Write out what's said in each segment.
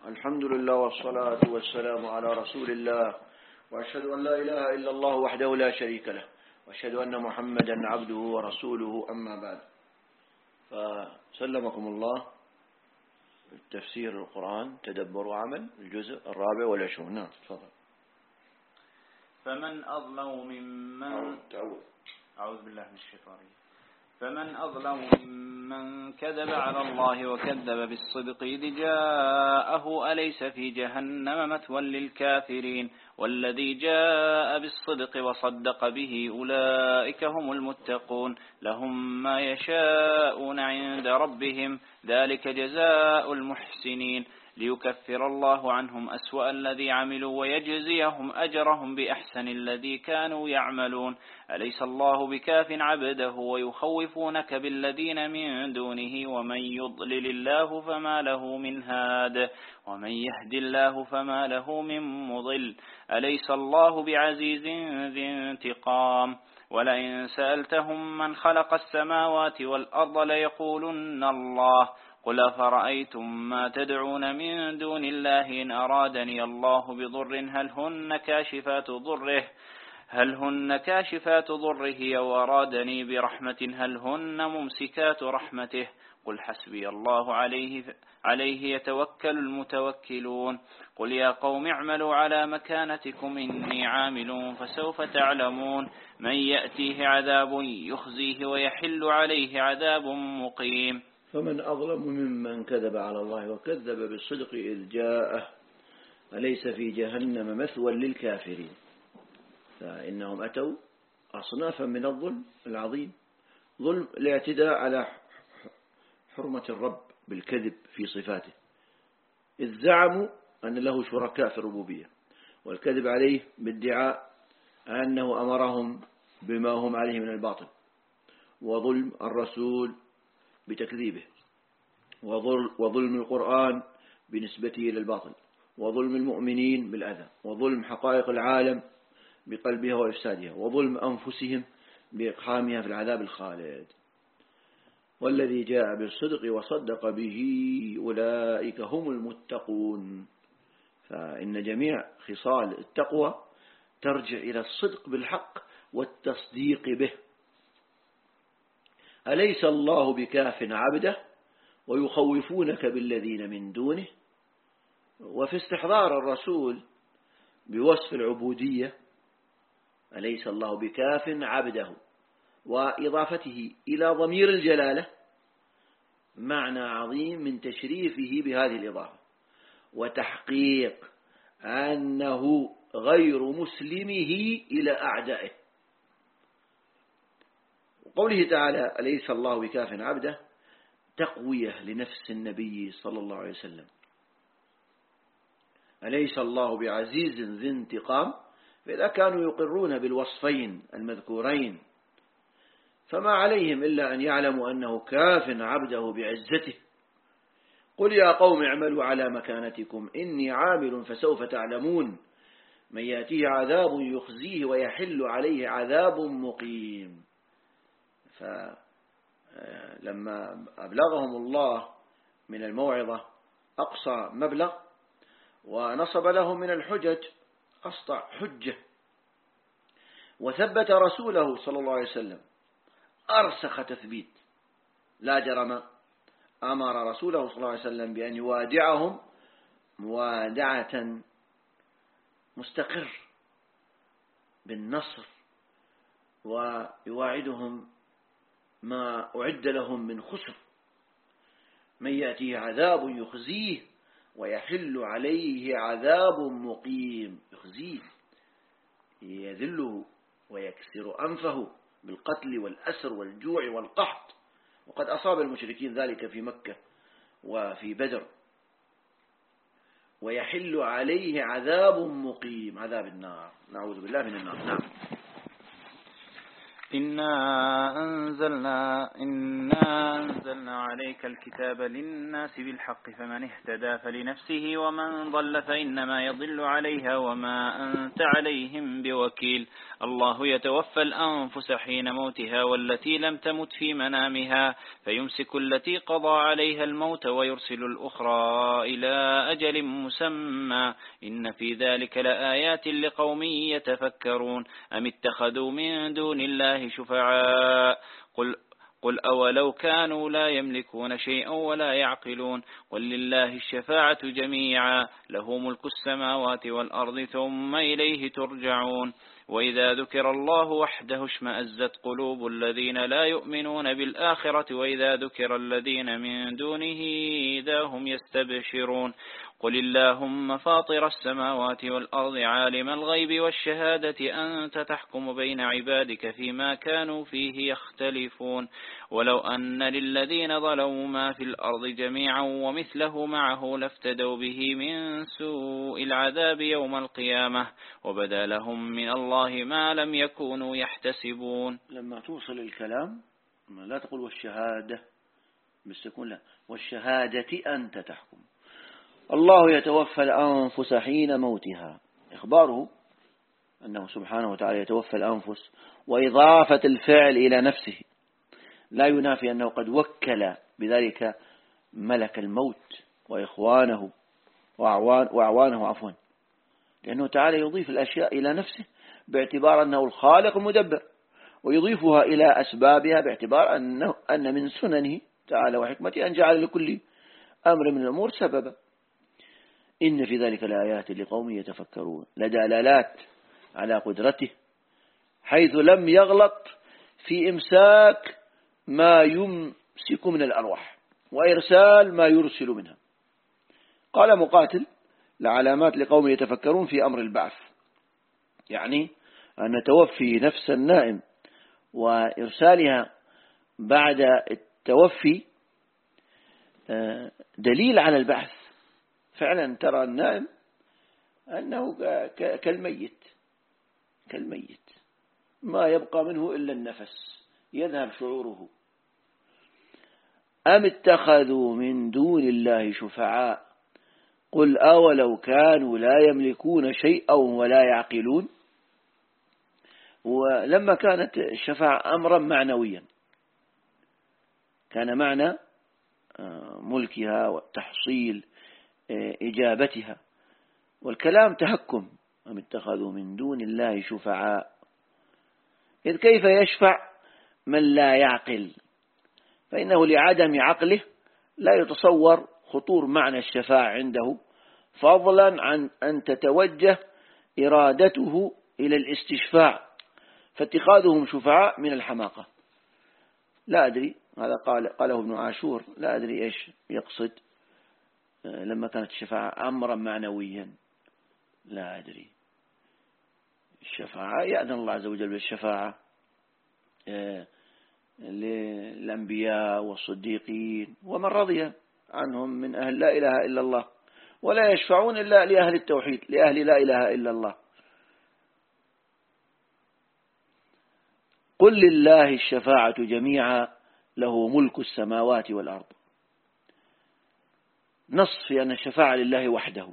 الحمد لله والصلاة والسلام على رسول الله، وأشهد أن لا إله إلا الله وحده لا شريك له، وأشهد أن محمدا عبده ورسوله، أما بعد. فسلمكم الله تفسير القرآن تدبر وعمل الجزء 24. نعم تفضل. فمن أظلم ممن أعوذ بالله من الشيطان. فمن أظلم ممن كذب على الله وكذب بالصدق إذ جاءه أليس في جهنم مثوى للكافرين والذي جاء بالصدق وصدق به أولئك هم المتقون لهم ما يشاءون عند ربهم ذلك جزاء المحسنين ليكفر الله عنهم أسوأ الذي عملوا ويجزيهم أجرهم بأحسن الذي كانوا يعملون أليس الله بكاف عبده ويخوفونك بالذين من دونه ومن يضلل الله فما له من هاد ومن يهد الله فما له من مضل أليس الله بعزيز ذي انتقام ولئن سألتهم من خلق السماوات والأرض ليقولن الله قل أفرأيتم ما تدعون من دون الله إن أرادني الله بضر هل هن كاشفات ضره أو أرادني برحمة هل هن ممسكات رحمته قل حسبي الله عليه يتوكل المتوكلون قل يا قوم اعملوا على مكانتكم إني عامل فسوف تعلمون من يأتيه عذاب يخزيه ويحل عليه عذاب مقيم. فمن أظلم ممن كذب على الله وكذب بالصدق إذ جاءه أليس في جهنم مثوى للكافرين. فإنهم أتوا أصنافا من الظلم العظيم، ظلم الاعتداء على حرمة الرب بالكذب في صفاته، إذ زعموا أن له شركاء في الربوبية، والكذب عليه بادعاء أنه أمرهم بما هم عليه من الباطل، وظلم الرسول بتكذيبه، وظلم القرآن بنسبته إلى الباطل، وظلم المؤمنين بالأذى، وظلم حقائق العالم بقلبها وإفسادها، وظلم أنفسهم بإقحامها في العذاب الخالد. والذي جاء بالصدق وصدق به أولئك هم المتقون. فإن جميع خصال التقوى ترجع إلى الصدق بالحق والتصديق به. أليس الله بكاف عبده ويخوفونك بالذين من دونه. وفي استحضار الرسول بوصف العبودية أليس الله بكاف عبده وإضافته إلى ضمير الجلالة معنى عظيم من تشريفه بهذه الإضافة وتحقيق أنه غير مسلمه إلى أعدائه. وقوله تعالى أليس الله بكاف عبده تقوية لنفس النبي صلى الله عليه وسلم. أليس الله بعزيز ذي انتقام. فإذا كانوا يقرون بالوصفين المذكورين فما عليهم إلا أن يعلموا أنه كاف عبده بعزته. قل يا قوم اعملوا على مكانتكم إني عامل فسوف تعلمون من يأتيه عذاب يخزيه ويحل عليه عذاب مقيم. فلما أبلغهم الله من الموعظة أقصى مبلغ ونصب لهم من الحجج أسطع حجة، وثبت رسوله صلى الله عليه وسلم أرسخ تثبيت، لا جرم أمر رسوله صلى الله عليه وسلم بأن يوادعهم موادعة مستقر بالنصر، ويواعدهم ما أعد لهم من خسر. من يأتيه عذاب يخزيه ويحل عليه عذاب مقيم. يخزيه يذله ويكسر أنفه بالقتل والأسر والجوع والقحط، وقد أصاب المشركين ذلك في مكة وفي بدر. ويحل عليه عذاب مقيم، عذاب النار، نعوذ بالله من النار. نعم. إنا أنزلنا عليك الكتاب للناس بالحق فمن اهتدى فلنفسه ومن ضل فإنما يضل عليها وما أنت عليهم بوكيل. الله يتوفى الأنفس حين موتها والتي لم تمت في منامها فيمسك التي قضى عليها الموت ويرسل الأخرى إلى أجل مسمى إن في ذلك لآيات لقوم يتفكرون. أم اتخذوا من دون الله شفعاء قل أولو كانوا لا يملكون شيئا ولا يعقلون قل لله الشفاعة جميعا له ملك السماوات والأرض ثم إليه ترجعون. وإذا ذكر الله وحده اشمأزت قلوب الذين لا يؤمنون بالآخرة وإذا ذكر الذين من دونه إذا هم يستبشرون. قل اللهم فاطر السماوات والأرض عالم الغيب والشهادة أنت تحكم بين عبادك فيما كانوا فيه يختلفون. ولو أن للذين ظلموا ما في الأرض جميعا ومثله معه لافتدوا به من سوء العذاب يوم القيامة وبدا لهم من الله ما لم يكونوا يحتسبون. لما توصل الكلام لا تقول والشهادة بالسكون، لا، والشهادة أنت تحكم. الله يتوفى الأنفس حين موتها، إخباره أنه سبحانه وتعالى يتوفى الأنفس، وإضافة الفعل إلى نفسه لا ينافي أنه قد وكل بذلك ملك الموت وإخوانه وأعوانه عفوا، لأنه تعالى يضيف الأشياء إلى نفسه باعتبار أنه الخالق المدبر، ويضيفها إلى أسبابها باعتبار أن من سننه تعالى وحكمته أن جعل لكل أمر من الأمور سببا. إن في ذلك لآيات لقوم يتفكرون، لدلالات على قدرته حيث لم يغلط في إمساك ما يمسك من الأرواح وإرسال ما يرسل منها. قال مقاتل لعلامات لقوم يتفكرون في أمر البعث، يعني أن توفي نفس النائم وإرسالها بعد التوفي دليل على البعث. فعلا ترى النائم أنه كالميت ما يبقى منه إلا النفس، يذهب شعوره. أم اتخذوا من دون الله شفعاء قل أولو كانوا لا يملكون شيئا ولا يعقلون. ولما كانت الشفاعة أمرا معنويا كان معنى ملكها وتحصيل إجابتها، والكلام تهكم. أم اتخذوا من دون الله شفعاء، إذ كيف يشفع من لا يعقل؟ فإنه لعدم عقله لا يتصور خطور معنى الشفاعة عنده، فضلا عن أن تتوجه إرادته إلى الاستشفاع، فاتخاذهم شفعاء من الحماقة. لا أدري، هذا قاله ابن عاشور، لا أدري إيش يقصد لما كانت الشفاعة أمرا معنويا. لا أدري، الشفاعة يأذن الله عز وجل بالشفاعة للأنبياء والصديقين ومن رضي عنهم من أهل لا إله إلا الله، ولا يشفعون إلا لأهل التوحيد، لأهل لا إله إلا الله. قل لله الشفاعة جميعا له ملك السماوات والأرض. نص في أن الشفاعة لله وحده،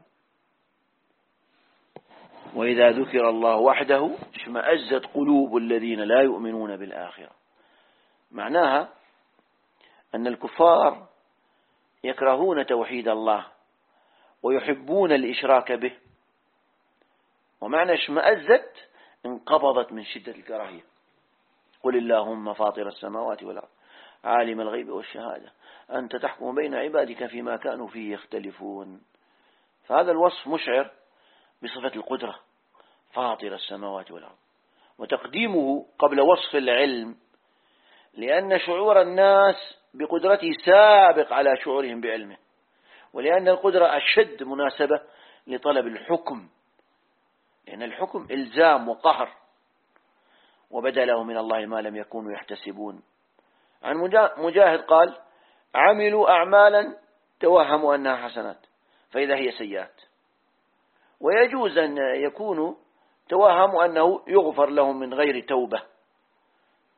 وإذا ذكر الله وحده اشمأزت قلوب الذين لا يؤمنون بالآخرة. معناها أن الكفار يكرهون توحيد الله ويحبون الإشراك به، ومعنى اشمأزت انقبضت من شدة الكراهية. قل اللهم فاطر السماوات والأرض عالم الغيب والشهادة أنت تحكم بين عبادك فيما كانوا فيه يختلفون. فهذا الوصف مشعر بصفة القدرة، فاطر السماوات والأرض، وتقديمه قبل وصف العلم لأن شعور الناس بقدرته سابق على شعورهم بعلمه، ولأن القدرة أشد مناسبة لطلب الحكم، لأن الحكم إلزام وقهر، وبدا له من الله ما لم يكونوا يحتسبون. عن مجاهد قال عملوا أعمالا توهموا أنها حسنات فإذا هي سيئات، ويجوز أن يكونوا توهموا أنه يغفر لهم من غير توبة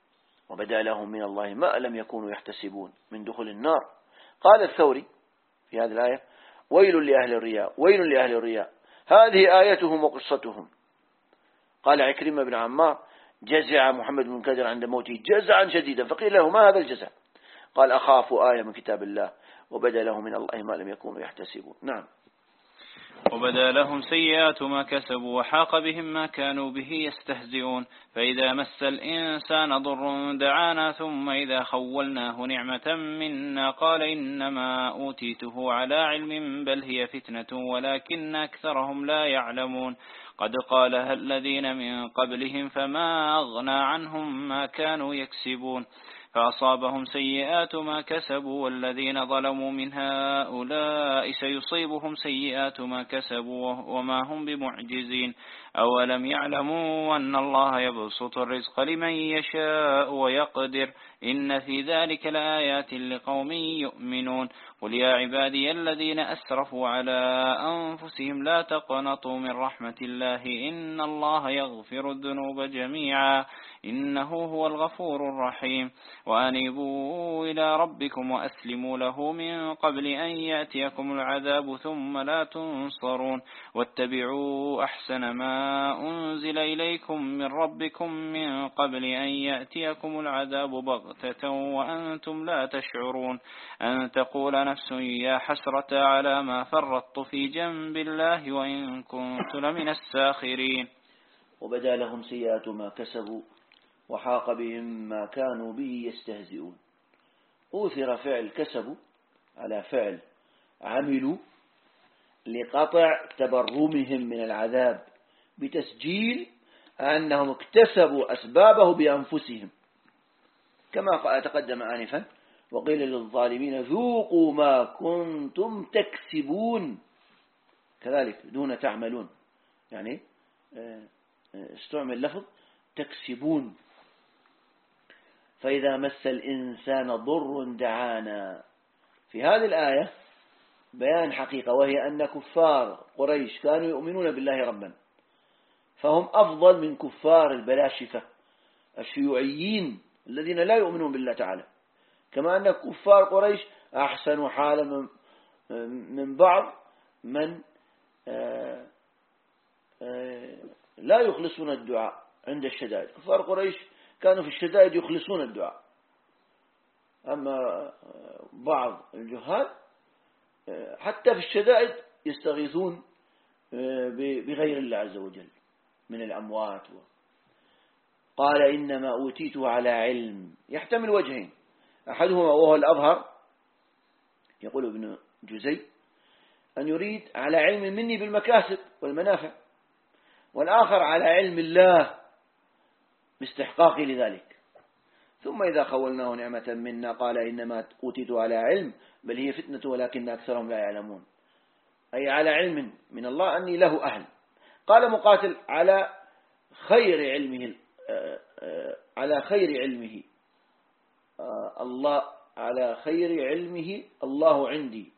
وبدأ لهم من الله ما لم يكونوا يحتسبون من دخول النار. قال الثوري في هذه الآية: ويل لأهل الرياء، ويل لأهل الرياء، هذه آيتهم وقصتهم. قال عكرمة بن عمار: جزع محمد بن منكدر عند موته جزعا شديدا، فقيل له: ما هذا الجزع؟ قال: أخاف آية من كتاب الله، وبدأ لهم من الله ما لم يكونوا يحتسبون. نعم. وبدا لهم سيئات ما كسبوا وحاق بهم ما كانوا به يستهزئون. فإذا مس الإنسان ضر دعانا ثم إذا خولناه نعمة منا قال إنما أوتيته على علم بل هي فتنة ولكن أكثرهم لا يعلمون. قد قالها الذين من قبلهم فما أغنى عنهم ما كانوا يكسبون. فأصابهم سيئات ما كسبوا والذين ظلموا من هؤلاء سيصيبهم سيئات ما كسبوا وما هم بمعجزين. أولم يعلموا أن الله يبسط الرزق لمن يشاء ويقدر إن في ذلك لآيات لقوم يؤمنون. قل يا عبادي الذين أسرفوا على أنفسهم لا تقنطوا من رحمة الله إن الله يغفر الذنوب جميعا إنه هو الغفور الرحيم. وأنيبوا إلى ربكم وأسلموا له من قبل أن يأتيكم العذاب ثم لا تنصرون. واتبعوا أحسن ما أنزل إليكم من ربكم من قبل أن يأتيكم العذاب بغتة وأنتم لا تشعرون. أن تقول نفس يا حسرة على ما فرطت في جنب الله وإن كنت لمن الساخرين. وبدا لهم سيئات ما كسبوا وحاق بهم ما كانوا به يستهزئون. أوثر فعل كسبوا على فعل عملوا لقطع تبرمهم من العذاب بتسجيل أنهم اكتسبوا أسبابه بأنفسهم كما تقدم آنفا: وقيل للظالمين ذوقوا ما كنتم تكسبون، كذلك دون تعملون، يعني استعمل لفظ تكسبون. فإذا مس الإنسان ضر دعانا. في هذه الآية بيان حقيقة، وهي أن كفار قريش كانوا يؤمنون بالله ربا، فهم أفضل من كفار البلاشفة الشيوعيين الذين لا يؤمنون بالله تعالى، كما أن كفار قريش أحسن حالا من بعض من لا يخلصون الدعاء عند الشدائد. كفار قريش كانوا في الشدائد يخلصون الدعاء، أما بعض الجهال حتى في الشدائد يستغيثون بغير الله عز وجل من الأموات. قال إنما أوتيته على علم، يحتمل وجهين: أحدهما وهو الأظهر يقول ابن جزي أن يريد على علم مني بالمكاسب والمنافع، والآخر على علم الله باستحقاقي لذلك. ثم إذا خولناه نعمة منا قال إنما أوتيته على علم بل هي فتنة ولكن أكثرهم لا يعلمون، أي على علم من الله أني له أهل. قال مقاتل على خير علمه على خير علمه الله، على خير علمه الله عندي،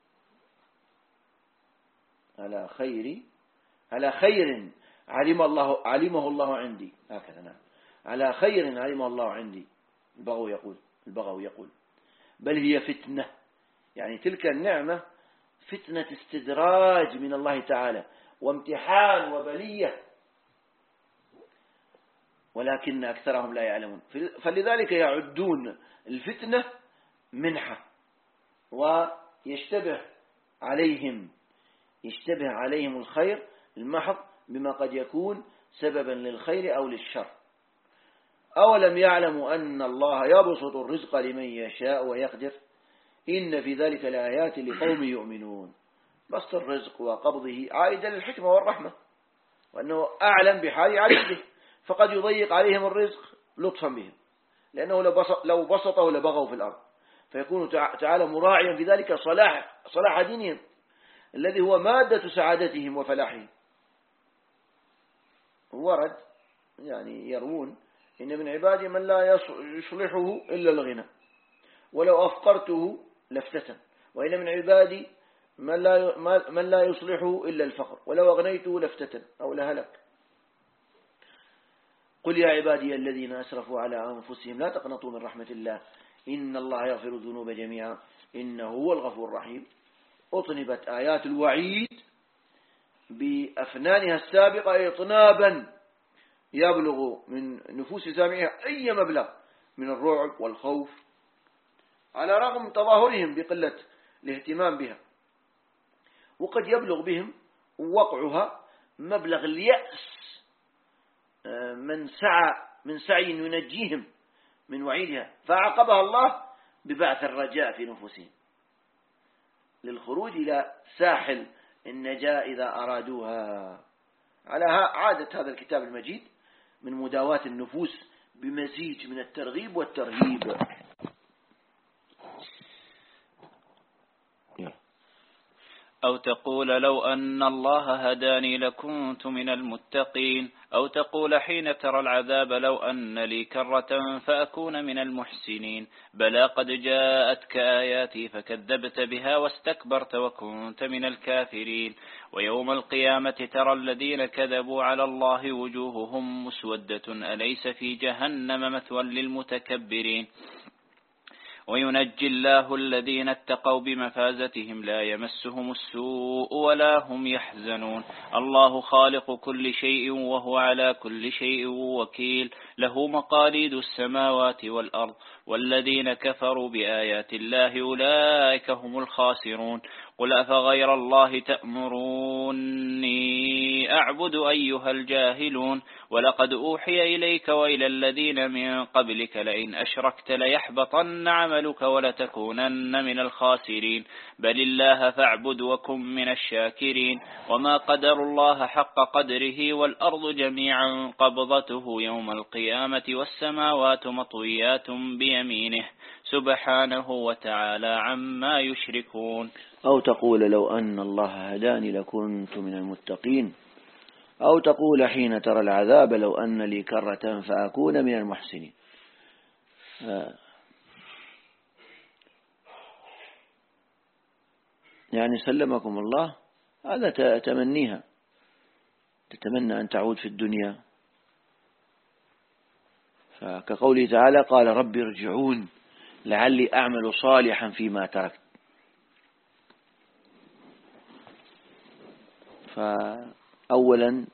على خير علمه الله عندي، هكذا. نعم، على خير علمه الله عندي. البغوي يقول بل هي فتنة، يعني تلك النعمة فتنة استدراج من الله تعالى وامتحان وبلية، ولكن أكثرهم لا يعلمون. فلذلك يعدون الفتنة منحة، ويشتبه عليهم الخير المحض بما قد يكون سببا للخير أو للشر. أولم يعلموا أن الله يبسط الرزق لمن يشاء ويقدر إن في ذلك لآيات لقوم يؤمنون. بسط الرزق وقبضه عائدا للحكمة والرحمة، وأنه أعلم بحال عبده، فقد يضيق عليهم الرزق لطفا بهم، لأنه لو بسطه لبغوا في الأرض، فيكون تعالى مراعيا في ذلك صلاح دينهم الذي هو مادة سعادتهم وفلاحهم. ورد يعني يروون إن من عبادي من لا يصلحه إلا الغنى ولو أفقرته لافتتن، وإن من عبادي من لا يصلحه إلا الفقر ولو أغنيته لافتتن أو لهلك. قل يا عبادي الذين أسرفوا على أنفسهم لا تقنطوا من رحمة الله إن الله يغفر الذنوب جميعا إنه هو الغفور الرحيم. أطنبت آيات الوعيد بأفنانها السابقة إطنابا يبلغ من نفوس سامعها أي مبلغ من الرعب والخوف، على رغم تظاهرهم بقلة الاهتمام بها، وقد يبلغ بهم وقعها مبلغ اليأس من سعي ينجيهم من وعيدها، فعقبها الله ببعث الرجاء في نفوسهم للخروج إلى ساحل النجاة إذا أرادوها، على عادة هذا الكتاب المجيد من مداواة النفوس بمزيج من الترغيب والترهيب. أو تقول لو أن الله هداني لكنت من المتقين، أو تقول حين ترى العذاب لو أن لي كرة فأكون من المحسنين. بلى قد جاءتك آياتي فكذبت بها واستكبرت وكنت من الكافرين. ويوم القيامة ترى الذين كذبوا على الله وجوههم مسودة أليس في جهنم مثوى للمتكبرين. وينجي الله الذين اتقوا بمفازتهم لا يمسهم السوء ولا هم يحزنون. الله خالق كل شيء وهو على كل شيء وكيل، له مقاليد السماوات والأرض، والذين كفروا بآيات الله أولئك هم الخاسرون. قل أفغير الله تأمروني أعبد أيها الجاهلون. ولقد أوحي إليك وإلى الذين من قبلك لئن أشركت ليحبطن عملك ولتكونن من الخاسرين. بل الله فاعبد وكن من الشاكرين. وما قدر الله حق قدره والأرض جميعا قبضته يوم القيامة والسماوات مطويات بيمينه سبحانه وتعالى عما يشركون. أو تقول لو أن الله هداني لكنت من المتقين، أو تقول حين ترى العذاب لو أن لي كرة فأكون من المحسنين. يعني سلمكم الله، هذا تمنيها، تتمنى أن تعود في الدنيا. فكقوله تعالى قال رب ارجعون لعلي أعمل صالحا فيما تركت. فأولا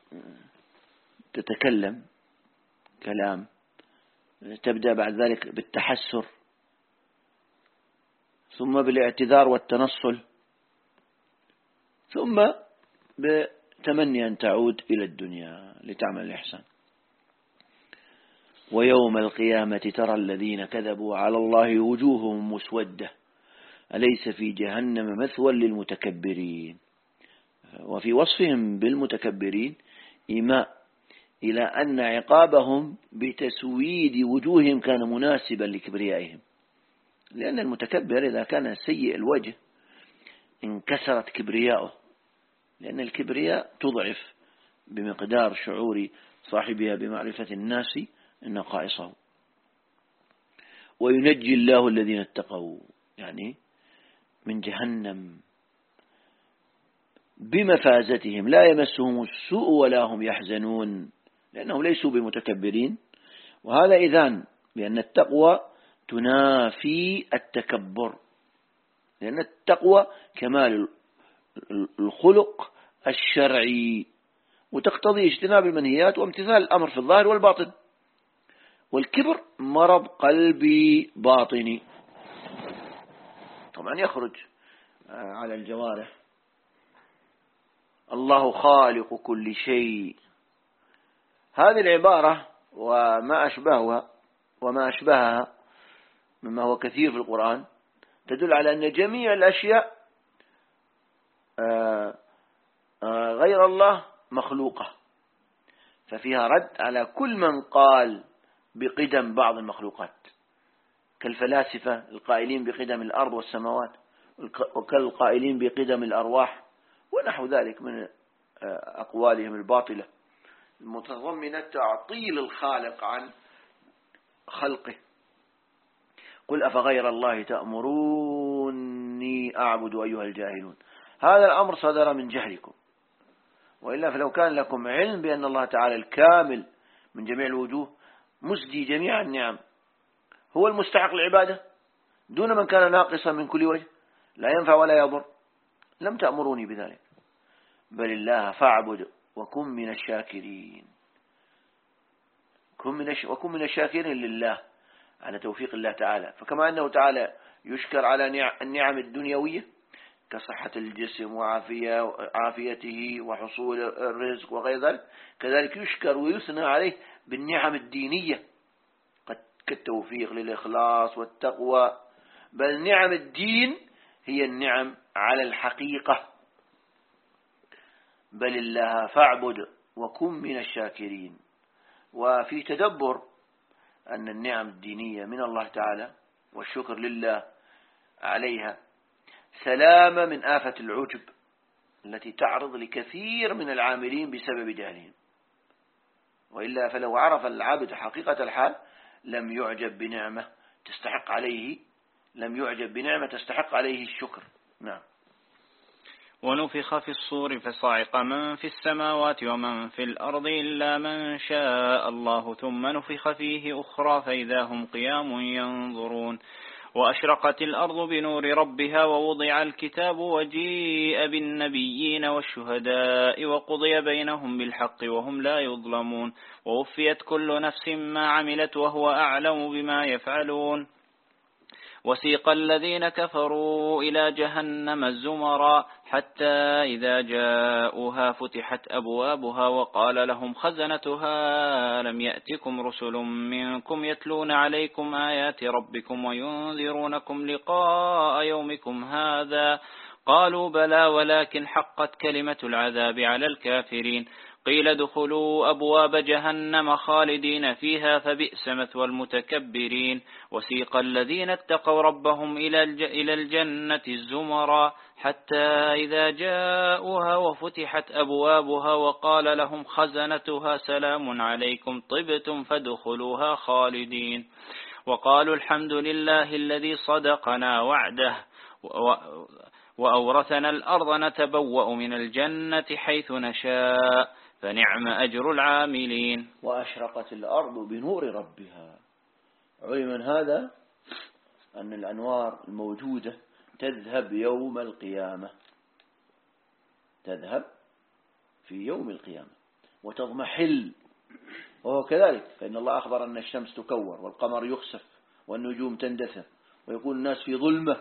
تتكلم كلام، تبدأ بعد ذلك بالتحسر، ثم بالاعتذار والتنصل، ثم بتمني أن تعود إلى الدنيا لتعمل الإحسان. ويوم القيامة ترى الذين كذبوا على الله وجوههم مسودة أليس في جهنم مثوى للمتكبرين. وفي وصفهم بالمتكبرين إيماء إلى أن عقابهم بتسويد وجوههم كان مناسبا لكبريائهم، لأن المتكبر إذا كان سيء الوجه انكسرت كبرياؤه، لأن الكبرياء تضعف بمقدار شعور صاحبها بمعرفة الناس نقائصه. وينجي الله الذين اتقوا، يعني من جهنم بمفازتهم لا يمسهم السوء ولا هم يحزنون، لأنهم ليسوا بمتكبرين. وهذا إذن بأن التقوى تنافي التكبر، لأن التقوى كمال الخلق الشرعي، وتقتضي اجتناب المنهيات وامتثال الأمر في الظاهر والباطن. والكبر مرض قلبي باطني، طبعا يخرج على الجوارح. الله خالق كل شيء، هذه العبارة وما أشبهها مما هو كثير في القرآن تدل على أن جميع الأشياء غير الله مخلوقة، ففيها رد على كل من قال بقدم بعض المخلوقات، كالفلاسفة القائلين بقدم الأرض والسماوات، وكالقائلين بقدم الأرواح، ونحو ذلك من أقوالهم الباطلة المتضمنة تعطيل الخالق عن خلقه. قل أفغير الله تأمروني أعبد أيها الجاهلون. هذا الأمر صدر من جهلكم، وإلا فلو كان لكم علم بأن الله تعالى الكامل من جميع الوجوه، مسدي جميع النعم، هو المستحق العبادة دون من كان ناقصا من كل وجه، لا ينفع ولا يضر. لم تأمروني بذلك، بل الله فاعبد وكن من الشاكرين. وكن من الشاكرين لله على توفيق الله تعالى. فكما أنه تعالى يشكر على النعم الدنيوية كصحة الجسم وعافيته وحصول الرزق وغير ذلك، كذلك يشكر ويثنى عليه بالنعم الدينية كالتوفيق للإخلاص والتقوى. بل نعم الدين هي النعم على الحقيقة. بل الله فاعبد وكن من الشاكرين. وفي تدبر أن النعم الدينية من الله تعالى والشكر لله عليها سلامة من آفة العجب التي تعرض لكثير من العاملين بسبب جهلهم. وإلا فلو عرف العبد حقيقة الحال لم يعجب بنعمة تستحق عليه الشكر. نعم. ونفخ في الصور فصعق من في السماوات ومن في الأرض إلا من شاء الله ثم نفخ فيه أخرى فإذا هم قيام ينظرون. وأشرقت الأرض بنور ربها ووضع الكتاب وجيء بالنبيين والشهداء وقضي بينهم بالحق وهم لا يظلمون. ووفيت كل نفس ما عملت وهو أعلم بما يفعلون. وسيق الذين كفروا إلى جهنم زمرا حتى إذا جاءوها فتحت أبوابها وقال لهم خزنتها لم يأتكم رسل منكم يتلون عليكم آيات ربكم وينذرونكم لقاء يومكم هذا قالوا بلى ولكن حقت كلمة العذاب على الكافرين. قيل ادخلوا أبواب جهنم خالدين فيها فبئس مثوى المتكبرين. وسيق الذين اتقوا ربهم إلى الجنة زمرا حتى إذا جاءوها وفتحت أبوابها وقال لهم خزنتها سلام عليكم طبتم فادخلوها خالدين. وقالوا الحمد لله الذي صدقنا وعده وأورثنا الأرض نتبوأ من الجنة حيث نشاء فنعم أجر العاملين. وأشرقت الأرض بنور ربها. علم من هذا أن الأنوار الموجودة تذهب يوم القيامة، تذهب في يوم القيامة وتضمحل. وهو كذلك، فإن الله أخبر أن الشمس تكور والقمر يخسف والنجوم تندثر ويكون الناس في ظلمة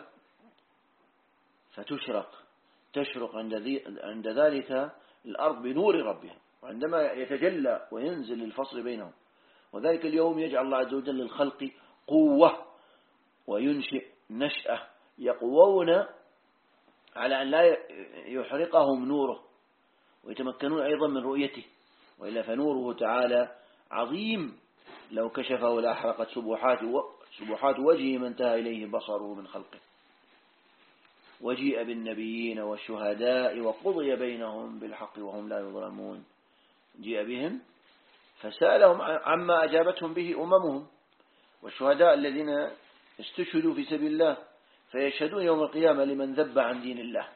تشرق عند ذلك الأرض بنور ربها، وعندما يتجلى وينزل الفصل بينهم. وذلك اليوم يجعل الله عز وجل للخلق قوة وينشئ نشأة يقوون على أن لا يحرقهم نوره ويتمكنون أيضا من رؤيته. وإلا فنوره تعالى عظيم، لو كشفه لأحرقت سبحات وجهه ما انتهى إليه بصره من خلقه. وجيء بالنبيين والشهداء وقضي بينهم بالحق وهم لا يظلمون. جيء بهم فسألهم عما أجابتهم به أممهم، والشهداء الذين استشهدوا في سبيل الله فيشهدون يوم القيامة لمن ذب عن دين الله.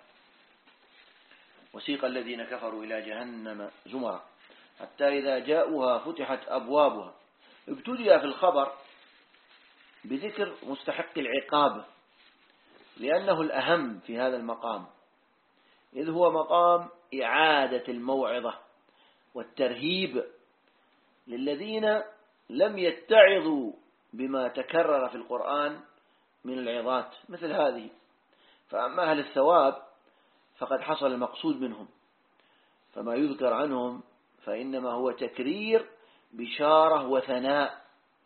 وسيق الذين كفروا إلى جهنم زمرا حتى إذا جاءوها فتحت أبوابها. ابتدأ في الخبر بذكر مستحق العقاب لأنه الأهم في هذا المقام، إذ هو مقام إعادة الموعظة والترهيب للذين لم يتعظوا بما تكرر في القرآن من العظات مثل هذه. فأما أهل الثواب فقد حصل المقصود منهم، فما يذكر عنهم فإنما هو تكرير بشارة وثناء.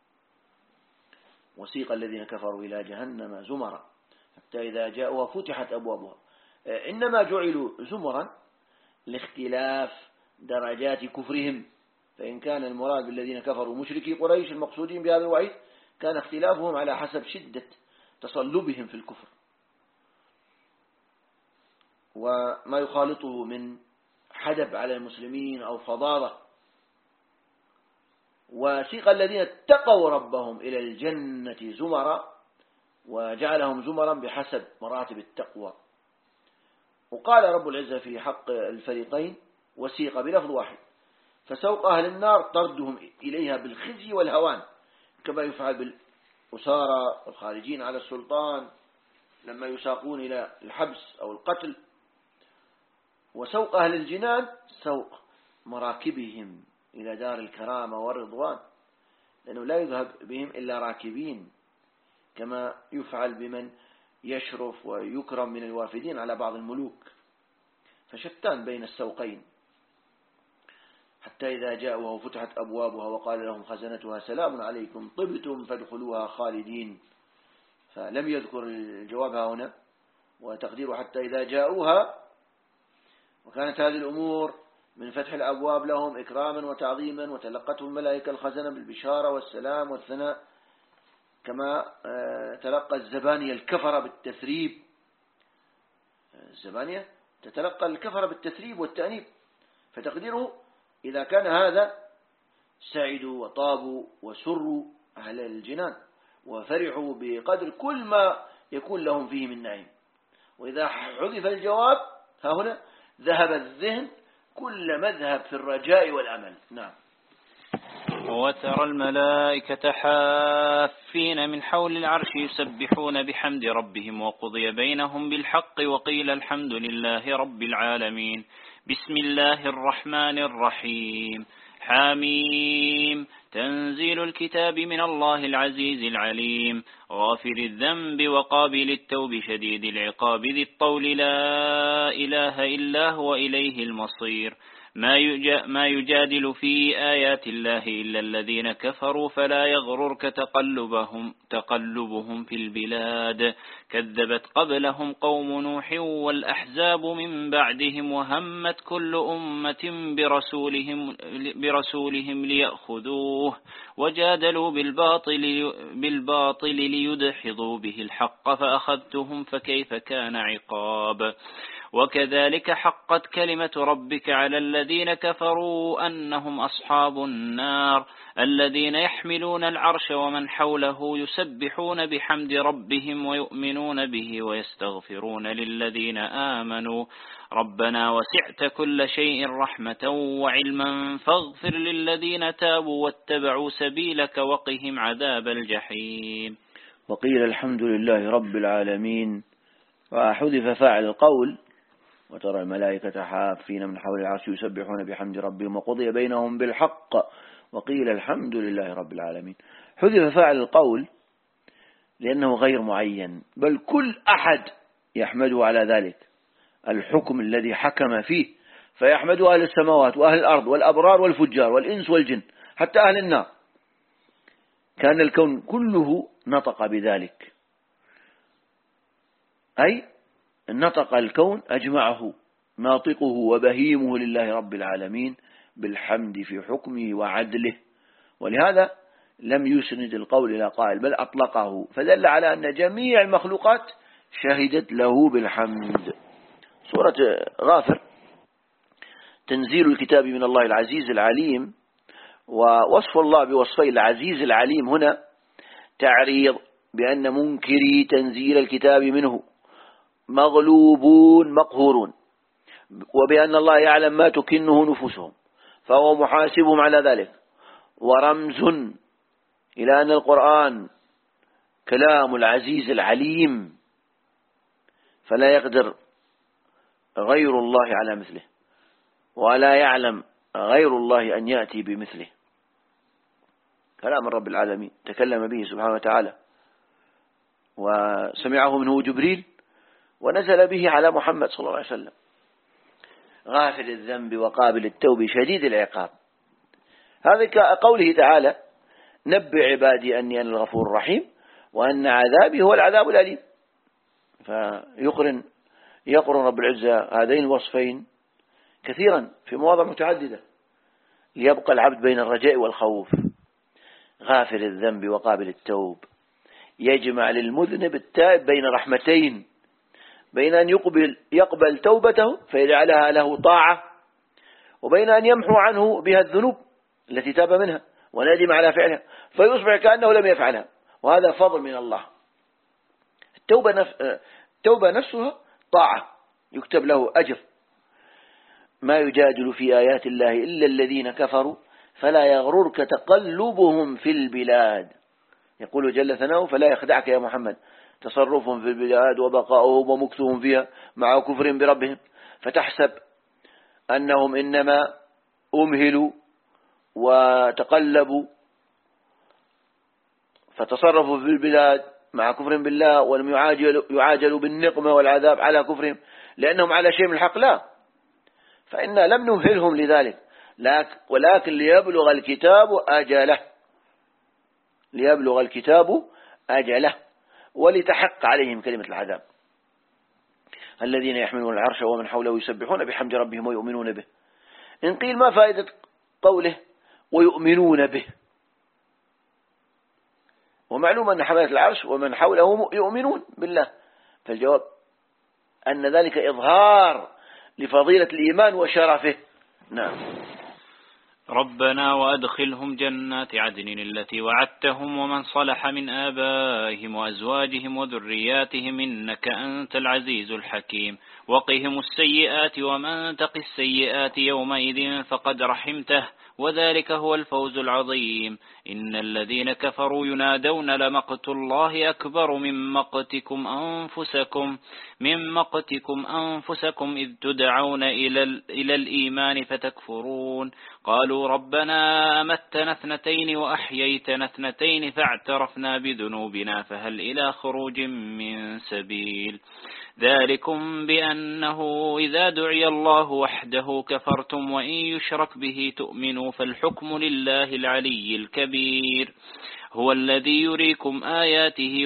وسيق الذين كفروا إلى جهنم زمرا حتى إذا جاءوا فتحت أبوابها. إنما جعلوا زمرا لاختلاف درجات كفرهم، فإن كان المراد بالذين كفروا مشركي قريش المقصودين بهذا الوعيد كان اختلافهم على حسب شدة تصلبهم في الكفر وما يخالطه من حدب على المسلمين أو فضاضة. وسيق الذين اتقوا ربهم إلى الجنة زمرا وجعلهم زمرا بحسب مراتب التقوى. وقال رب العزة في حق الفريقين وسيق بلفظ واحد، فسوق أهل النار طردهم إليها بالخزي والهوان، كما يفعل بالأسارى الخارجين على السلطان لما يساقون إلى الحبس أو القتل. وسوق أهل الجنان سوق مراكبهم إلى دار الكرامة والرضوان، لأنه لا يذهب بهم إلا راكبين، كما يفعل بمن يشرف ويكرم من الوافدين على بعض الملوك. فشتان بين السوقين. حتى إذا جاءوها وفتحت أبوابها وقال لهم خزنتها سلام عليكم طبتم فادخلوها خالدين، فلم يذكر الجواب هنا، وتقدير حتى إذا جاءوها. وكانت هذه الأمور من فتح الأبواب لهم إكراما وتعظيما، وتلقتهم الملائكة الخزنة بالبشارة والسلام والثناء، كما تلقى الزبانية الكفر بالتثريب. الزبانية تتلقى الكفر بالتثريب والتأنيب، فتقديره إذا كان هذا سعدوا وطابوا وسروا أهل الجنان وفرحوا بقدر كل ما يكون لهم فيه من نعيم. وإذا حذف الجواب ها هنا ذهب الذهن كل مذهب في الرجاء والأمل. نعم. وترى الملائكة حافين من حول العرش يسبحون بحمد ربهم وقضي بينهم بالحق وقيل الحمد لله رب العالمين. بسم الله الرحمن الرحيم. حاميم. تنزيل الكتاب من الله العزيز العليم غافر الذنب وقابل التوب شديد العقاب ذي الطول لا إله إلا هو إليه المصير. ما يجادل في آيات الله إلا الذين كفروا فلا يغررك تقلبهم في البلاد. كذبت قبلهم قوم نوح والأحزاب من بعدهم وهمت كل أمة برسولهم ليأخذوه وجادلوا بالباطل ليدحضوا به الحق فأخذتهم فكيف كان عقاب. وكذلك حقت كلمة ربك على الذين كفروا أنهم أصحاب النار الذين يحملون العرش ومن حوله يسبحون بحمد ربهم ويؤمنون به ويستغفرون للذين آمنوا ربنا وسعت كل شيء رحمة وعلما فاغفر للذين تابوا واتبعوا سبيلك وقهم عذاب الجحيم. وقيل الحمد لله رب العالمين. وحذف فاعل القول وترى الملائكة حافين من حول العرش يسبحون بحمد ربهم وقضي بينهم بالحق وقيل الحمد لله رب العالمين. حذف فاعل القول لأنه غير معين، بل كل أحد يحمده على ذلك الحكم الذي حكم فيه، فيحمده أهل السماوات وأهل الأرض والأبرار والفجار والإنس والجن حتى أهل النار. كان الكون كله نطق بذلك، أي نطق الكون أجمعه ناطقه وبهيمه لله رب العالمين بالحمد في حكمه وعدله. ولهذا لم يسند القول إلى قائل بل أطلقه، فدل على أن جميع المخلوقات شهدت له بالحمد. سورة غافر تنزيل الكتاب من الله العزيز العليم. ووصف الله بوصفي العزيز العليم هنا تعريض بأن منكري تنزيل الكتاب منه مغلوبون مقهورون، وبأن الله يعلم ما تكنه نفوسهم فهو محاسبهم على ذلك، ورمز إلى أن القرآن كلام العزيز العليم فلا يقدر غير الله على مثله، ولا يعلم غير الله أن يأتي بمثله. كلام رب العالمين تكلم به سبحانه وتعالى، وسمعه منه جبريل ونزل به على محمد صلى الله عليه وسلم. غافر الذنب وقابل التوب شديد العقاب. هذا كقوله تعالى نبئ عبادي أني أنا الغفور الرحيم وأن عذابي هو العذاب الأليم. فيقرن رب العزة هذين الوصفين كثيرا في مواضع متعددة ليبقى العبد بين الرجاء والخوف. غافر الذنب وقابل التوب يجمع للمذنب التائب بين رحمتين، بين أن يقبل توبته فيجعلها له طاعة، وبين أن يمحو عنه بها الذنوب التي تاب منها وندم على فعلها فيصبح كأنه لم يفعلها، وهذا فضل من الله. التوبة نفسها طاعة يكتب له أجر. ما يجادل في آيات الله إلا الذين كفروا فلا يغررك تقلبهم في البلاد. يقول جل ثناؤه فلا يخدعك يا محمد تصرفهم في البلاد وبقاؤهم ومكثهم فيها مع كفر بربهم، فتحسب أنهم إنما أمهلوا وتقلبوا فتصرفوا في البلاد مع كفر بالله، ولم يعاجلوا بالنقمة والعذاب على كفرهم لأنهم على شيء من الحق، لا، فإنا لم نمهلهم لذلك، ولكن ليبلغ الكتاب أجله، ليبلغ الكتاب أجله ولتحق عليهم كلمة العذاب. الذين يحملون العرش ومن حوله يسبحون بحمد ربهم ويؤمنون به. إن قيل ما فائدة قوله ويؤمنون به؟ ومعلوم أن حملة العرش ومن حوله يؤمنون بالله، فالجواب أن ذلك إظهار لفضيلة الإيمان وشرفه. نعم. ربنا وأدخلهم جنات عدن التي وعدتهم ومن صلح من آبائهم وأزواجهم وذرياتهم إنك أنت العزيز الحكيم وقهم السيئات ومن تق السيئات يومئذ فقد رحمته وذلك هو الفوز العظيم. إن الذين كفروا ينادون لمقت الله أكبر من مقتكم أنفسكم إذ تدعون إلى الإيمان فتكفرون. قالوا ربنا أمتنا اثنتين وأحييتنا اثنتين فاعترفنا بذنوبنا فهل إلى خروج من سبيل. ذلكم بأنه إذا دعي الله وحده كفرتم وإن يشرك به تؤمنوا فالحكم لله العلي الكبير. هو الذي يريكم آياته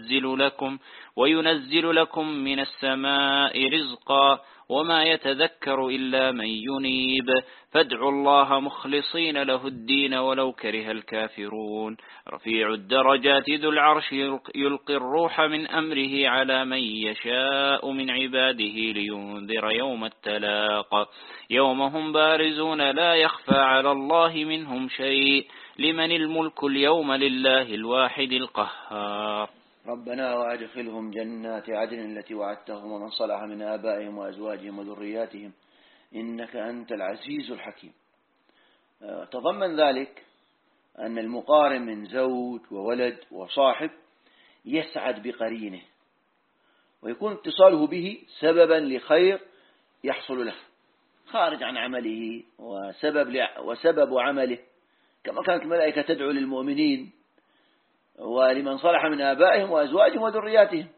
وينزل لكم من السماء رزقا وما يتذكر إلا من ينيب فادعوا الله مخلصين له الدين ولو كره الكافرون. رفيع الدرجات ذو العرش يلقي الروح من أمره على من يشاء من عباده لينذر يوم التلاق يوم هم بارزون لا يخفى على الله منهم شيء لمن الملك اليوم لله الواحد القهار. ربنا وأدخلهم جنات عدن التي وعدتهم ومن صلح من آبائهم وأزواجهم وذرياتهم إنك أنت العزيز الحكيم. تضمن ذلك أن المقارن من زوج وولد وصاحب يسعد بقرينه ويكون اتصاله به سببا لخير يحصل له خارج عن عمله وسبب عمله، كما كانت الملائكة تدعو للمؤمنين ولمن صلح من آبائهم وأزواجهم وذرياتهم.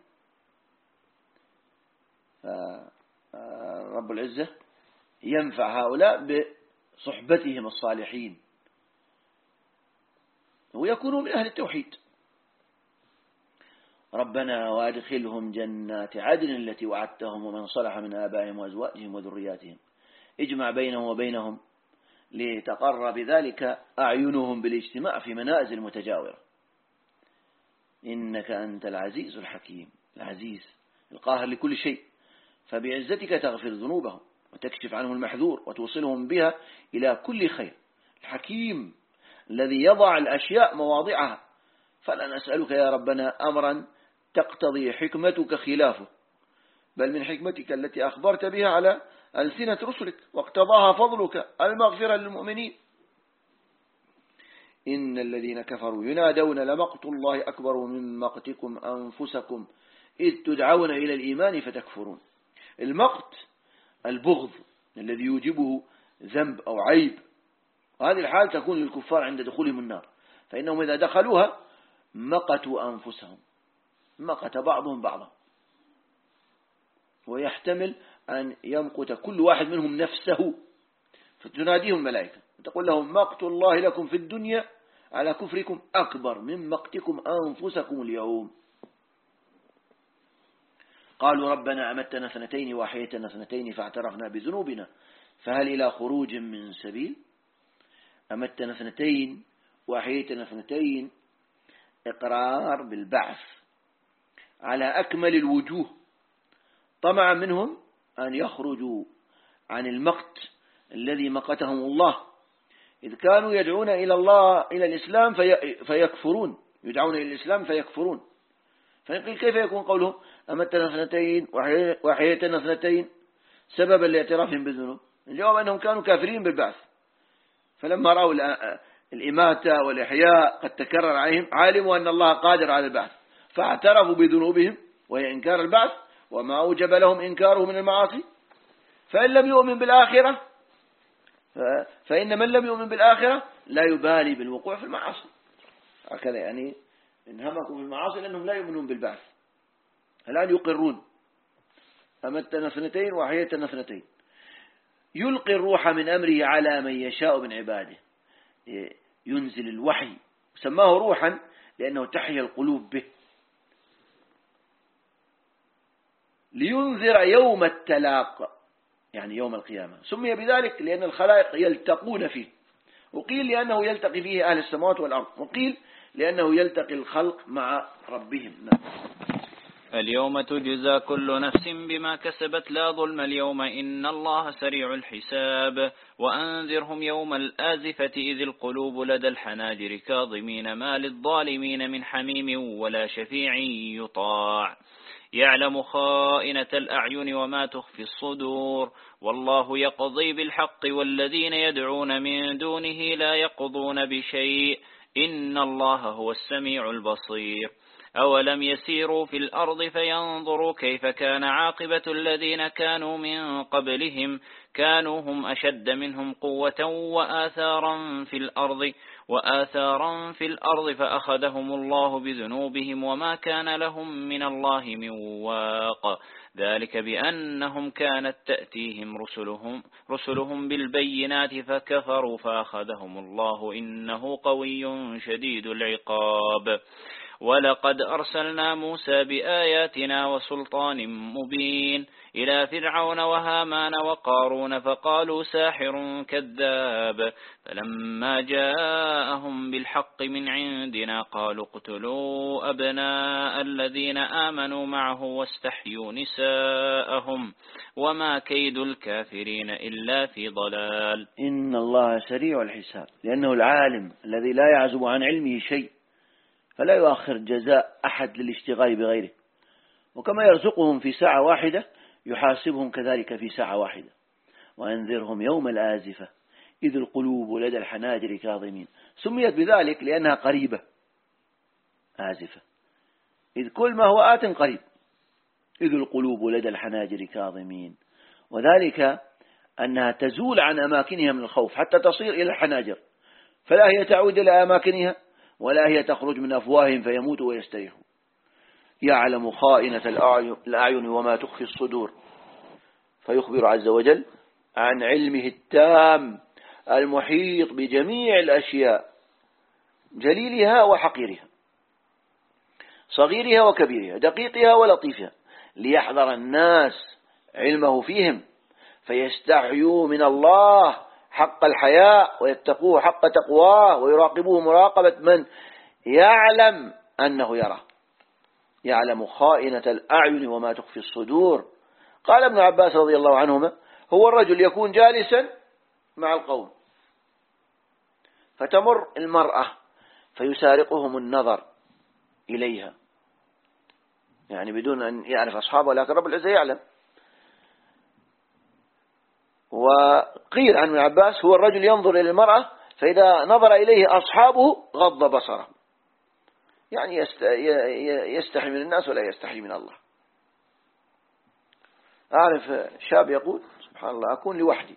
فرب العزة ينفع هؤلاء بصحبتهم الصالحين ويكونوا من أهل التوحيد. ربنا وأدخلهم جنات عدن التي وعدتهم ومن صلح من آبائهم وأزواجهم وذرياتهم. اجمع بينهم وبينهم لتقر بذلك أعينهم بالاجتماع في منازل متجاورة. إنك أنت العزيز الحكيم، العزيز القاهر لكل شيء، فبعزتك تغفر ذنوبهم وتكشف عنهم المحذور وتوصلهم بها إلى كل خير. الحكيم الذي يضع الأشياء مواضعها، فلا نسألك يا ربنا أمرا تقتضي حكمتك خلافه، بل من حكمتك التي أخبرت بها على ألسنة رسلك واقتضاها فضلك المغفرة للمؤمنين. إن الذين كفروا ينادون لمقت الله أكبر من مقتكم أنفسكم إذ تدعون إلى الإيمان فتكفرون. المقت البغض الذي يوجبه ذنب أو عيب، وهذه الحال تكون للكفار عند دخولهم النار، فإنهم إذا دخلوها مقتوا أنفسهم، مقت بعضهم بعضا، ويحتمل أن يمقت كل واحد منهم نفسه، فتناديهم الملائكة تقول لهم مقت الله لكم في الدنيا على كفركم أكبر من مقتكم أنفسكم اليوم. قالوا ربنا أمتنا اثنتين وأحييتنا اثنتين فاعترفنا بذنوبنا فهل إلى خروج من سبيل. أمتنا اثنتين وأحييتنا اثنتين إقرار بالبعث على أكمل الوجوه، طمعا منهم أن يخرجوا عن المقت الذي مقتهم الله، إذ كانوا يدعون إلى الله إلى الإسلام فيكفرون، يدعون إلى الإسلام فيكفرون. فنقول كيف يكون قولهم أمتنا اثنتين وأحييتنا اثنتين سببا لاعترافهم بالذنوب؟ الجواب أنهم كانوا كافرين بالبعث، فلما رأوا الإماتة والإحياء قد تكرر عليهم علموا أن الله قادر على البعث، فاعترفوا بذنوبهم وهي إنكار البعث وما أوجب لهم إنكاره من المعاصي. فإن لم يؤمن بالآخرة فإن من لم يؤمن بالآخرة لا يبالي بالوقوع في المعاصي. هكذا يعني انهمكوا في المعاصي لأنهم لا يؤمنون بالبعث. الآن يقرون أمتنا اثنتين وأحييتنا اثنتين. يلقي الروح من أمره على من يشاء من عباده، ينزل الوحي، سماه روحا لأنه تحيا القلوب به، لينذر يوم التلاق يعني يوم القيامة. سمي بذلك لأن الخلائق يلتقون فيه، وقيل لأنه يلتقي فيه أهل السماوات والأرض، وقيل لأنه يلتقي الخلق مع ربهم. اليوم تجزى كل نفس بما كسبت لا ظلم اليوم إن الله سريع الحساب. وأنذرهم يوم الآزفة إذ القلوب لدى الحناجر كاظمين ما للظالمين من حميم ولا شفيع يطاع يعلم خائنة الأعين وما تخفي الصدور والله يقضي بالحق والذين يدعون من دونه لا يقضون بشيء إن الله هو السميع البصير. أولم يسيروا في الأرض فينظروا كيف كان عاقبة الذين كانوا من قبلهم كانوا هم أشد منهم قوة وآثارا في الأرض فأخذهم الله بذنوبهم وما كان لهم من الله من واق ذلك بأنهم كانت تأتيهم رسلهم بالبينات فكفروا فأخذهم الله إنه قوي شديد العقاب. ولقد أرسلنا موسى بآياتنا وسلطان مبين إلى فرعون وهامان وقارون فقالوا ساحر كذاب فلما جاءهم بالحق من عندنا قالوا اقتلوا أبناء الذين آمنوا معه واستحيوا نساءهم وما كيد الكافرين إلا في ضلال. إن الله سريع الحساب لأنه العالم الذي لا يعزب عن علمه شيء، فلا يؤخر جزاء أحد للاشتغال بغيره، وكما يرزقهم في ساعة واحدة يحاسبهم كذلك في ساعة واحدة. وأنذرهم يوم الآزفة إذ القلوب لدى الحناجر كاظمين، سميت بذلك لأنها قريبة آزفة، إذ كل ما هو آت قريب، إذ القلوب لدى الحناجر كاظمين، وذلك أنها تزول عن أماكنها من الخوف حتى تصير إلى الحناجر، فلا هي تعود إلى أماكنها ولا هي تخرج من أفواههم فيموتوا ويستريحوا. يعلم خائنة الأعين وما تخفي الصدور، فيخبر عز وجل عن علمه التام المحيط بجميع الأشياء جليلها وحقيرها، صغيرها وكبيرها، دقيقها ولطيفها، ليحذر الناس علمه فيهم فيستحيوا من الله حق الحياء ويتقوه حق تقواه ويراقبوه مراقبة من يعلم أنه يرى. يعلم خائنة الأعين وما تخفي الصدور. قال ابن عباس رضي الله عنهما هو الرجل يكون جالسا مع القوم فتمر المرأة فيسارقهم النظر إليها، يعني بدون أن يعرف أصحابه، لكن رب العزة يعلم. وقيل عن ابن عباس هو الرجل ينظر إلى المرأة فإذا نظر إليه أصحابه غض بصره، يعني يستحي من الناس ولا يستحي من الله. أعرف شاب يقول سبحان الله أكون لوحدي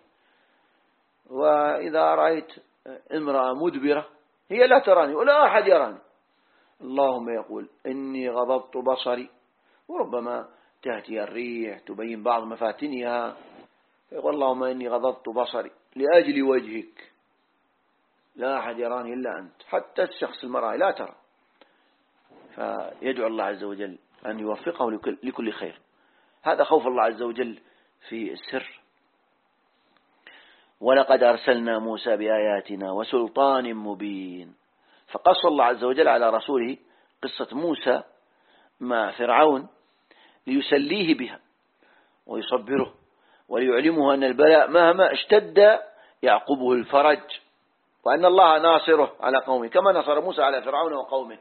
وإذا رأيت امرأة مدبرة هي لا تراني ولا أحد يراني، اللهم يقول إني غضضت بصري، وربما تأتي الريح تبين بعض مفاتنها فيقول اللهم إني غضضت بصري لأجل وجهك لا أحد يراني إلا أنت، حتى الشخص المرأة لا ترى، فيدعو الله عز وجل أن يوفقه لكل خير. هذا خوف الله عز وجل في السر. ولقد أرسلنا موسى بآياتنا وسلطان مبين، فقص الله عز وجل على رسوله قصة موسى مع فرعون ليسليه بها ويصبره وليعلمه أن البلاء مهما اشتد يعقبه الفرج، وأن الله ناصره على قومه كما نصر موسى على فرعون وقومه.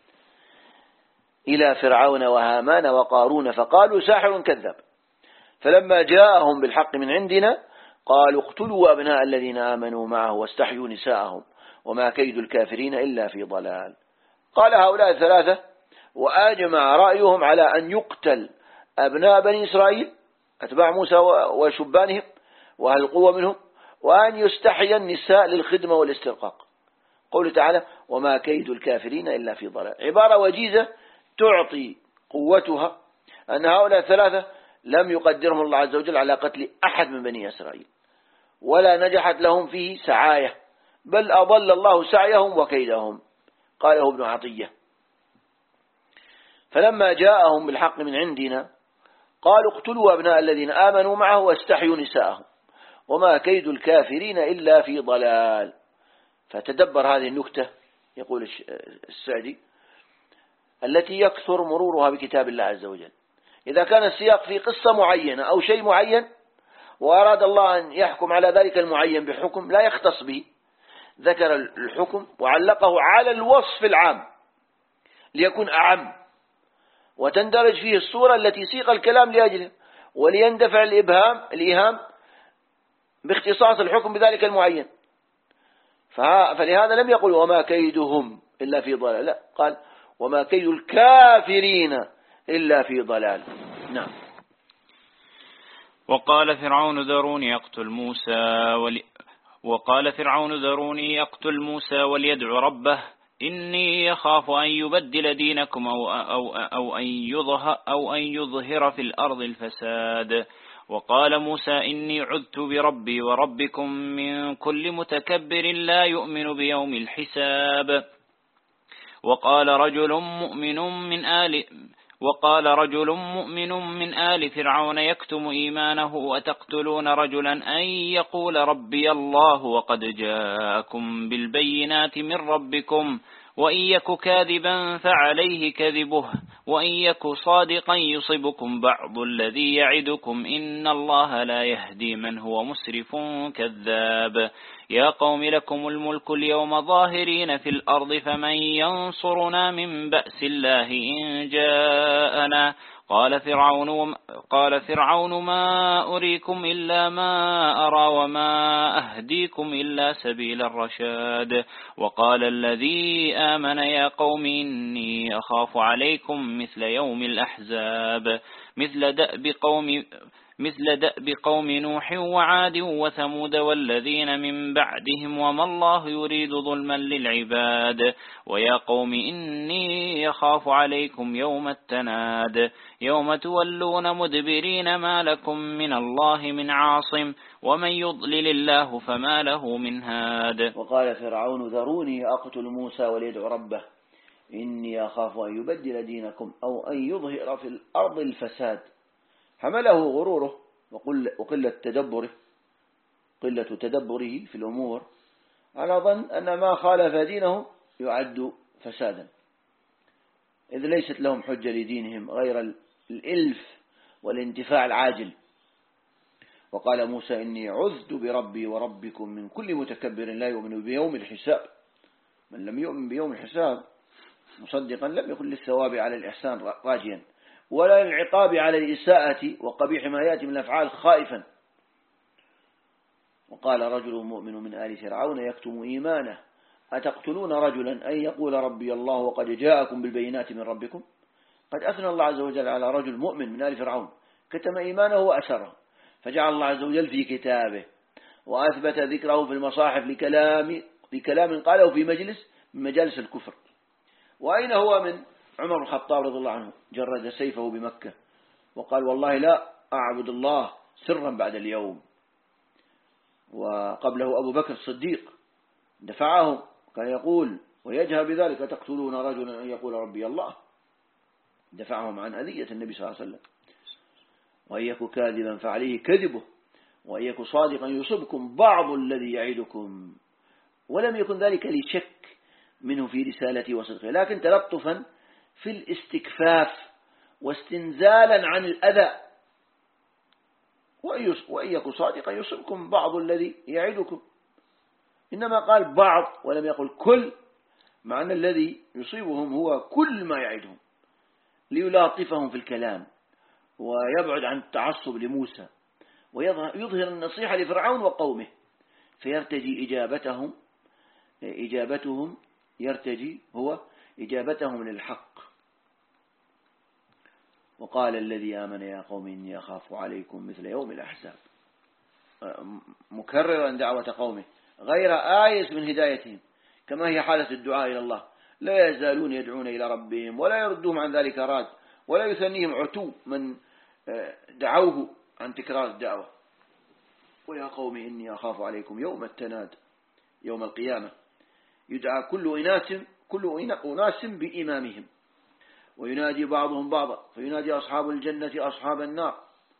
إلى فرعون وهامان وقارون فقالوا ساحر كذاب فلما جاءهم بالحق من عندنا قالوا اقتلوا أبناء الذين آمنوا معه واستحيوا نساءهم وما كيد الكافرين إلا في ضلال. قال هؤلاء الثلاثة وأجمع رأيهم على أن يقتل أبناء بني إسرائيل أتباع موسى وشبانهم وأهل القوة منهم، وأن يستحيي النساء للخدمة والاسترقاق. قوله تعالى وما كيد الكافرين إلا في ضلال، عبارة وجيزة تعطي قوتها أن هؤلاء الثلاثة لم يقدرهم الله عز وجل على قتل أحد من بني إسرائيل، ولا نجحت لهم فيه سعاية، بل أضل الله سعيهم وكيدهم. قاله ابن عطية فلما جاءهم بالحق من عندنا قالوا اقتلوا أبناء الذين آمنوا معه واستحيوا نساءهم وما كيد الكافرين إلا في ضلال. فتدبر هذه النكتة، يقول السعدي، التي يكثر مرورها بكتاب الله عز وجل. إذا كان السياق في قصة معينة أو شيء معين وأراد الله أن يحكم على ذلك المعين بحكم لا يختص به، ذكر الحكم وعلقه على الوصف العام ليكون أعم وتندرج فيه الصورة التي سيق الكلام لأجله، وليندفع الإيهام باختصاص الحكم بذلك المعين. فلهذا لم يقل وما كيدهم إلا في ضلال، لا، قال وما كيد الكافرين إلا في ضلال. نعم. وقال فرعون ذروني يقتل موسى وليدع ربه إني يخاف أن يبدل دينكم أو أن يظهر في الأرض الفساد. وقال موسى إني عذت بربي وربكم من كل متكبر لا يؤمن بيوم الحساب. وقال رجل مؤمن من آل فرعون يكتم إيمانه أتقتلون رجلا أن يقول ربي الله وقد جاءكم بالبينات من ربكم وإن يك كاذبا فعليه كذبه وإن يك صادقا يصبكم بعض الذي يعدكم إن الله لا يهدي من هو مسرف كذاب. يا قوم لكم الملك اليوم ظاهرين في الأرض فمن ينصرنا من بأس الله إن جاءنا. قال فرعون ما أريكم إلا ما أرى وما أهديكم إلا سبيل الرشاد. وقال الذي آمن يا قوم إني أخاف عليكم مثل يوم الأحزاب مثل دأب قوم نوح وعاد وثمود والذين من بعدهم وما الله يريد ظلما للعباد. ويا قوم إني يخاف عليكم يوم التناد يوم تولون مدبرين ما لكم من الله من عاصم ومن يضلل الله فما له من هاد. وقال فرعون ذروني أقتل موسى وليدع ربه إني أخاف أن يبدل دينكم أو أن يظهر في الأرض الفساد. حمله غروره وقلة تدبره في الأمور على ظن أن ما خالف دينه يعد فسادا، إذ ليست لهم حجة لدينهم غير الإلف والانتفاع العاجل. وقال موسى إني عذت بربي وربكم من كل متكبر لا يؤمن بيوم الحساب. من لم يؤمن بيوم الحساب مصدقا لم يكن للثواب على الإحسان راجيا ولا للعقاب على الإساءة وقبيح ما يأتي من الأفعال خائفا. وقال رجل مؤمن من آل فرعون يكتم إيمانه أتقتلون رجلا أن يقول ربي الله وقد جاءكم بالبينات من ربكم. قد أثنى الله عز وجل على رجل مؤمن من آل فرعون كتم إيمانه وأسره، فجعل الله عز وجل في كتابه وأثبت ذكره في المصاحف لكلام قاله في مجلس من مجالس الكفر. وأين هو من عمر بن الخطاب رضي الله عنه جرد سيفه بمكة وقال والله لا أعبد الله سرا بعد اليوم. وقبله أبو بكر الصديق دفعه، كان يقول ويجهر بذلك تقتلون رجلا أن يقول ربي الله، دفعهم عن أذية النبي صلى الله عليه وسلم. وإن يك كاذبا فعليه كذبه وإن يك صادقا يصبكم بعض الذي يعدكم. ولم يكن ذلك لشك منه في رسالته وصدقه، لكن تلطفا في الاستكفاف واستنزالا عن الأذى. وإن يك صادقا يصبكم بعض الذي يعدكم. إنما قال بعض ولم يقل كل، مع أن الذي يصيبهم هو كل ما يعدهم ليلاطفهم في الكلام ويبعد عن التعصب لموسى ويظهر النصيحة لفرعون وقومه، فيرتجي إجابتهم يرتجي هو إجابتهم للحق. وقال الذي آمن يا قوم إني أخاف عليكم مثل يوم الأحزاب، مكررا دعوة قومه غير آيس من هدايتهم، كما هي حالة الدعاء إلى الله، لا يزالون يدعون إلى ربهم ولا يردهم عن ذلك راد، ولا يثنيهم عتو من دعوه عن تكرار الدعوة. ويا قوم إني أخاف عليكم يوم التناد، يوم القيامة يدعى كل أناس بإمامهم، وينادي بعضهم بعضا، فينادي أصحاب الجنة أصحاب النار،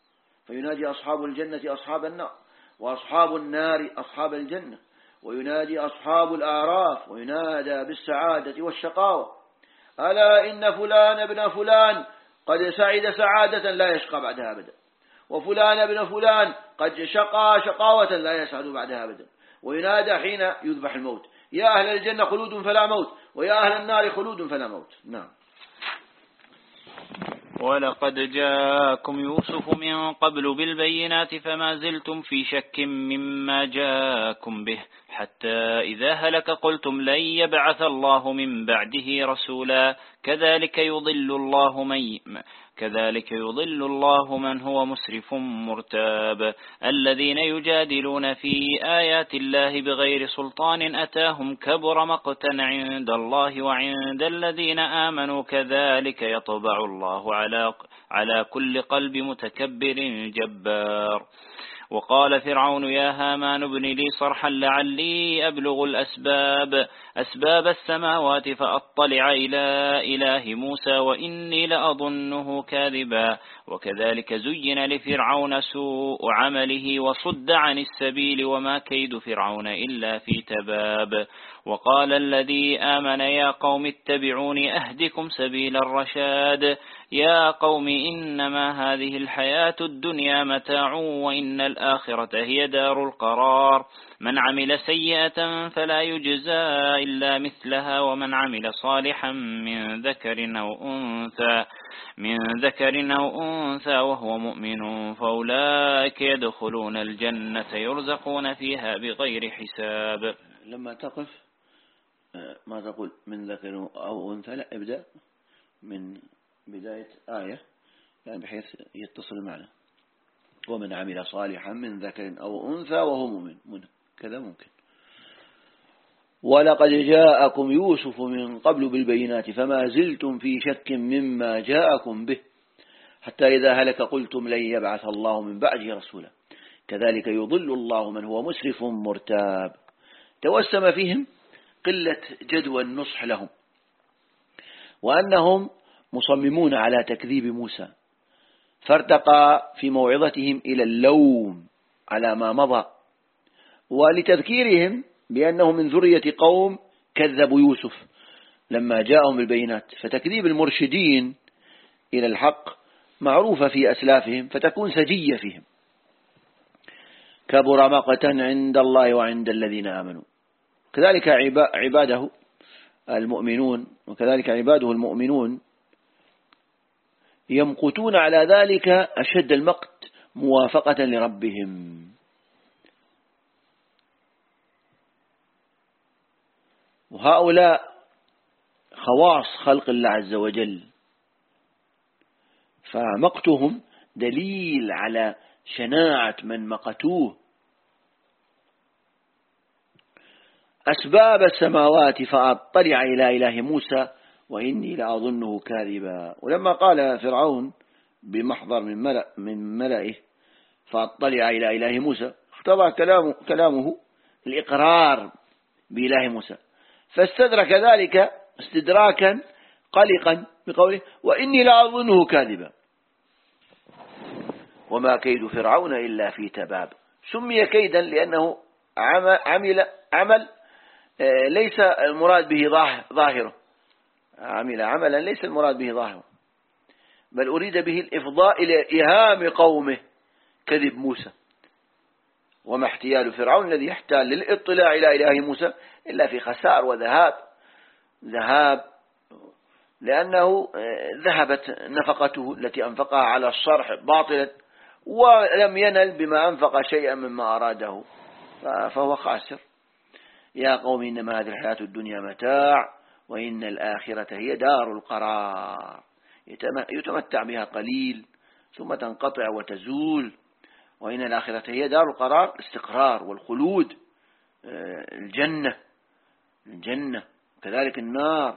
وأصحاب النار أصحاب الجنة، وينادي أصحاب الأعراف، وينادى بالسعادة والشقاوة، ألا إن فلان ابن فلان قد سعد سعادة لا يشقى بعدها أبدا، وفلان ابن فلان قد شقى شقاوة لا يسعد بعدها أبدا. وينادى حين يذبح الموت يا أهل الجنة خلود فلا موت، ويا أهل النار خلود فلا موت. نعم. ولقد جاءكم يوسف من قبل بالبينات فما زلتم في شك مما جاءكم به، حتى إذا هلك قلتم لن يبعث الله من بعده رسولا، كذلك يضل الله من هو مسرف مرتاب، الذين يجادلون في آيات الله بغير سلطان أتاهم، كبر مقتا عند الله وعند الذين آمنوا، كذلك يطبع الله على كل قلب متكبر جبار. وقال فرعون يا هامان ابن لي صرحا لعلي أبلغ أسباب السماوات فأطلع إلى إله موسى وإني لأظنه كاذبا. وكذلك زين لفرعون سوء عمله وصد عن السبيل وما كيد فرعون إلا في تباب. وقال الذي آمن يا قوم اتبعوني أهدكم سبيل الرشاد. يا قوم إنما هذه الحياة الدنيا متاع وإن الآخرة هي دار القرار. من عمل سيئة فلا يجزى إلا مثلها ومن عمل صالحا من ذكر أو أنثى وهو مؤمن فأولئك يدخلون الجنة يرزقون فيها بغير حساب. لما تقف ما تقول من ذكر أو أنثى، لا، ابدأ من بداية آية يعني بحيث يتصل معنا. ومن عمل صالحا من ذكر أو أنثى وهو مؤمن، كذا ممكن. ولقد جاءكم يوسف من قبل بالبينات فما زلتم في شك مما جاءكم به، حتى إذا هلك قلتم لن يبعث الله من بعده رسولا، كذلك يضل الله من هو مسرف مرتاب. توسم فيهم قلة جدوى النصح لهم، وأنهم مصممون على تكذيب موسى، فارتقى في موعظتهم إلى اللوم على ما مضى، ولتذكيرهم بأنهم من ذرية قوم كذبوا يوسف لما جاءهم بالبينات. فتكذيب المرشدين إلى الحق معروفة في أسلافهم، فتكون سجية فيهم. كبر مقتا عند الله وعند الذين آمنوا. كذلك عباده المؤمنون، وكذلك عباده المؤمنون يمقتون على ذلك أشد المقت موافقة لربهم. وهؤلاء خواص خلق الله عز وجل، فمقتهم دليل على شناعة من مقتوه. أسباب السماوات فأطلع إلى إله موسى وإني لأظنه كاذبا. ولما قال فرعون بمحضر من ملئه فأطلع إلى إله موسى، اقتضى كلامه الإقرار بإله موسى، فاستدرك ذلك استدراكا قلقا بقوله وإني لأظنه كاذبا. وما كيد فرعون إلا في تباب. سمي كيدا لأنه عمل ليس المراد به ظاهره، عمل عملا ليس المراد به ظاهره، بل أريد به الإفضاء إلى إيهام قومه كذب موسى. وما احتيال فرعون الذي يحتال للاطلاع إلى إله موسى إلا في خسار وذهاب، لأنه ذهبت نفقته التي أنفقها على الصرح باطلا، ولم ينل بما أنفق شيئا مما أراده فهو خاسر. يا قوم إنما هذه الحياة الدنيا متاع وإن الآخرة هي دار القرار، يتمتع بها قليل ثم تنقطع وتزول، وإن الآخرة هي دار القرار، الاستقرار والخلود، الجنة كذلك النار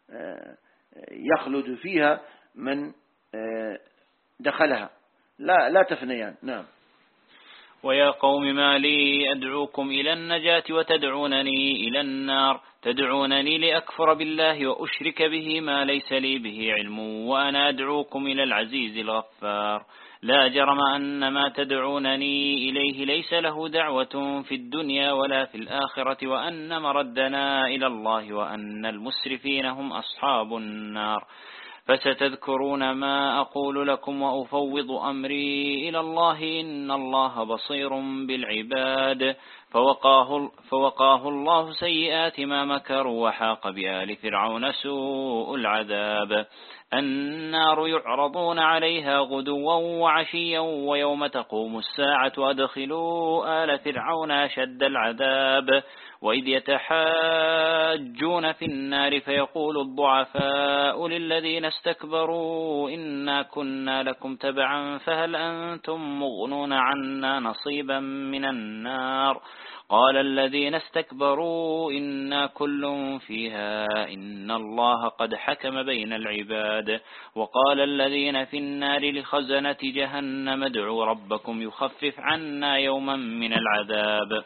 يخلد فيها من دخلها لا تفنيان. نعم. ويا قوم ما لي أدعوكم إلى النجاة وتدعونني إلى النار، تدعونني لأكفر بالله وأشرك به ما ليس لي به علم وأنا أدعوكم إلى العزيز الغفار. لا جرم أن ما تدعونني إليه ليس له دعوة في الدنيا ولا في الآخرة، وأن مردنا إلى الله وأن المسرفين هم أصحاب النار. فستذكرون ما أقول لكم وأفوض أمري إلى الله إن الله بصير بالعباد. فوقاه الله سيئات ما مكروا وحاق بآل فرعون سوء العذاب. النار يعرضون عليها غدوا وعشيا ويوم تقوم الساعة أدخلوا آل فرعون أشد العذاب. وإذ يتحاجون في النار فيقول الضعفاء للذين استكبروا إنا كنا لكم تبعا فهل أنتم مغنون عنا نصيبا من النار. قال الذين استكبروا إنا كل فيها إن الله قد حكم بين العباد. وقال الذين في النار لخزنة جهنم ادعوا ربكم يخفف عنا يوما من العذاب.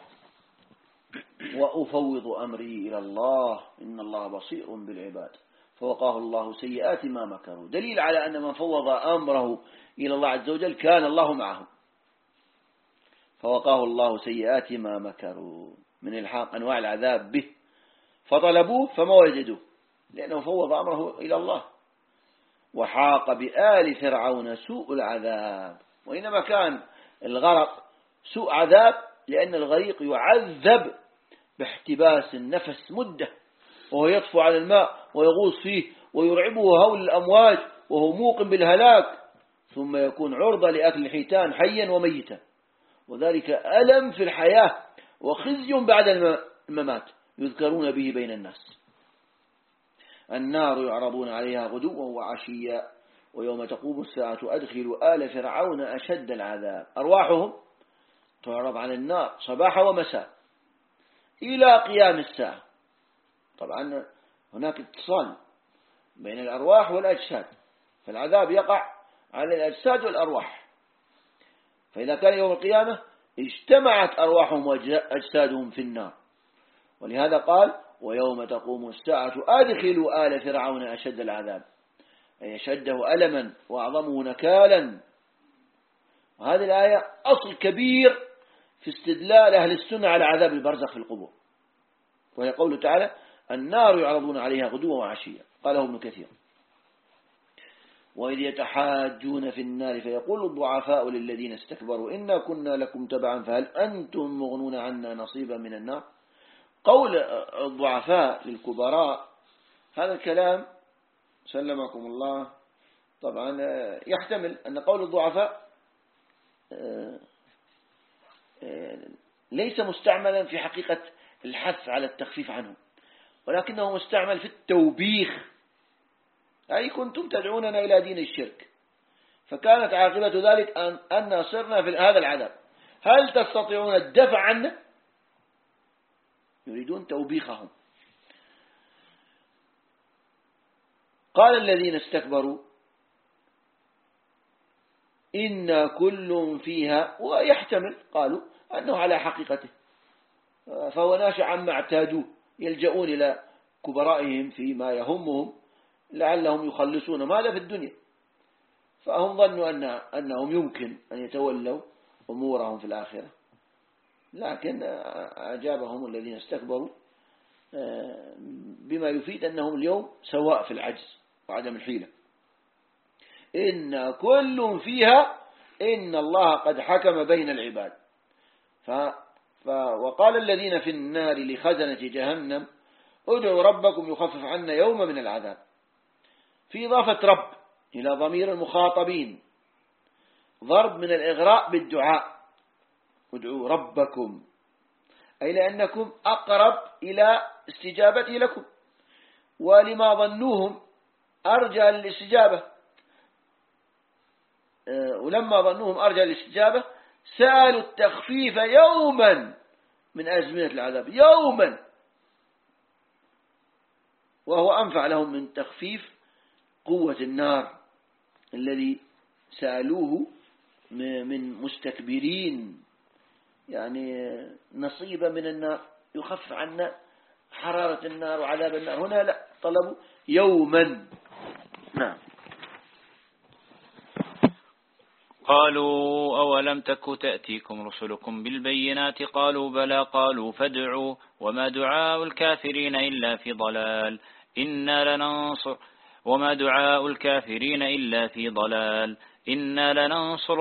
وأفوض أمري إلى الله إن الله بصير بالعباد. فوقاه الله سيئات ما مكروا، دليل على أن من فوض أمره إلى الله عز وجل كان الله معه. فوقاه الله سيئات ما مكروا من الحاق أنواع العذاب به، فطلبوه فما وجدوه لأنه فوض أمره إلى الله. وحاق بآل فرعون سوء العذاب، وإنما كان الغرق سوء عذاب لأن الغريق يعذب باحتباس النفس مدة، وهو يطفو على الماء ويغوص فيه ويرعبه هول الأمواج وهو موقن بالهلاك، ثم يكون عرضة لأكل الحيتان حيا وميتا، وذلك ألم في الحياة وخزي بعد الممات يذكرون به بين الناس. النار يعرضون عليها غدوا وعشيا ويوم تقوم الساعة أدخلوا آل فرعون أشد العذاب. أرواحهم تعرض على النار صباح ومساء إلى قيام الساعة. طبعا هناك اتصال بين الأرواح والأجساد، فالعذاب يقع على الأجساد والأرواح، فإذا كان يوم القيامة اجتمعت أرواحهم وأجسادهم في النار. ولهذا قال ويوم تقوم الساعة أدخلوا آل فرعون أشد العذاب، أي أشده ألما وأعظمه نكالا. وهذه الآية أصل كبير في استدلال أهل السنة على عذاب البرزخ في القبور، وهي قوله تعالى النار يعرضون عليها غدوا وعشيا. قاله ابن كثير. وإذ يتحاجون في النار فيقول الضعفاء للذين استكبروا إنا كنا لكم تبعا فهل أنتم مغنون عنا نصيبا من النار. قول الضعفاء للكبراء هذا الكلام سلمكم الله طبعا يحتمل أن قول الضعفاء ليس مستعملا في حقيقة الحث على التخفيف عنه، ولكنه مستعمل في التوبيخ، أي كنتم تدعوننا إلى دين الشرك فكانت عاقبة ذلك أن صرنا في هذا العذاب، هل تستطيعون الدفع عنه؟ يريدون توبيخهم. قال الذين استكبروا إنا كل فيها، ويحتمل قالوا أنه على حقيقته، فهو ناشئ عما اعتادوه، يلجؤون إلى كبرائهم فيما يهمهم لعلهم يخلصون ماذا في الدنيا، فهم ظنوا أنهم يمكن أن يتولوا أمورهم في الآخرة، لكن أجابهم الذين استكبروا بما يفيد أنهم اليوم سواء في العجز وعدم الحيلة. إن كل فيها إن الله قد حكم بين العباد. وقال الذين في النار لخزنة جهنم ادعوا ربكم يخفف عنا يوم من العذاب، في إضافة رب إلى ضمير المخاطبين ضرب من الإغراء بالدعاء، ادعوا ربكم، أي لأنكم أقرب إلى استجابته لكم، ولما ظنوهم أرجى للاستجابة، ولما ظنوهم أرجى للاستجابة سألوا التخفيف يوما من أزمنة العذاب، يوما، وهو أنفع لهم من تخفيف قوة النار الذي سألوه من مستكبرين، يعني نصيبا من النار يخف عنا حرارة النار وعذاب النار. هنا لا، طلبوا يوما. نعم. قالوا أولم تك تأتيكم رسلكم بالبينات قالوا بلى قالوا فادعوا وما دعاء الكافرين إلا في ضلال وما دعاء الكافرين إلا في ضلال إنا لننصر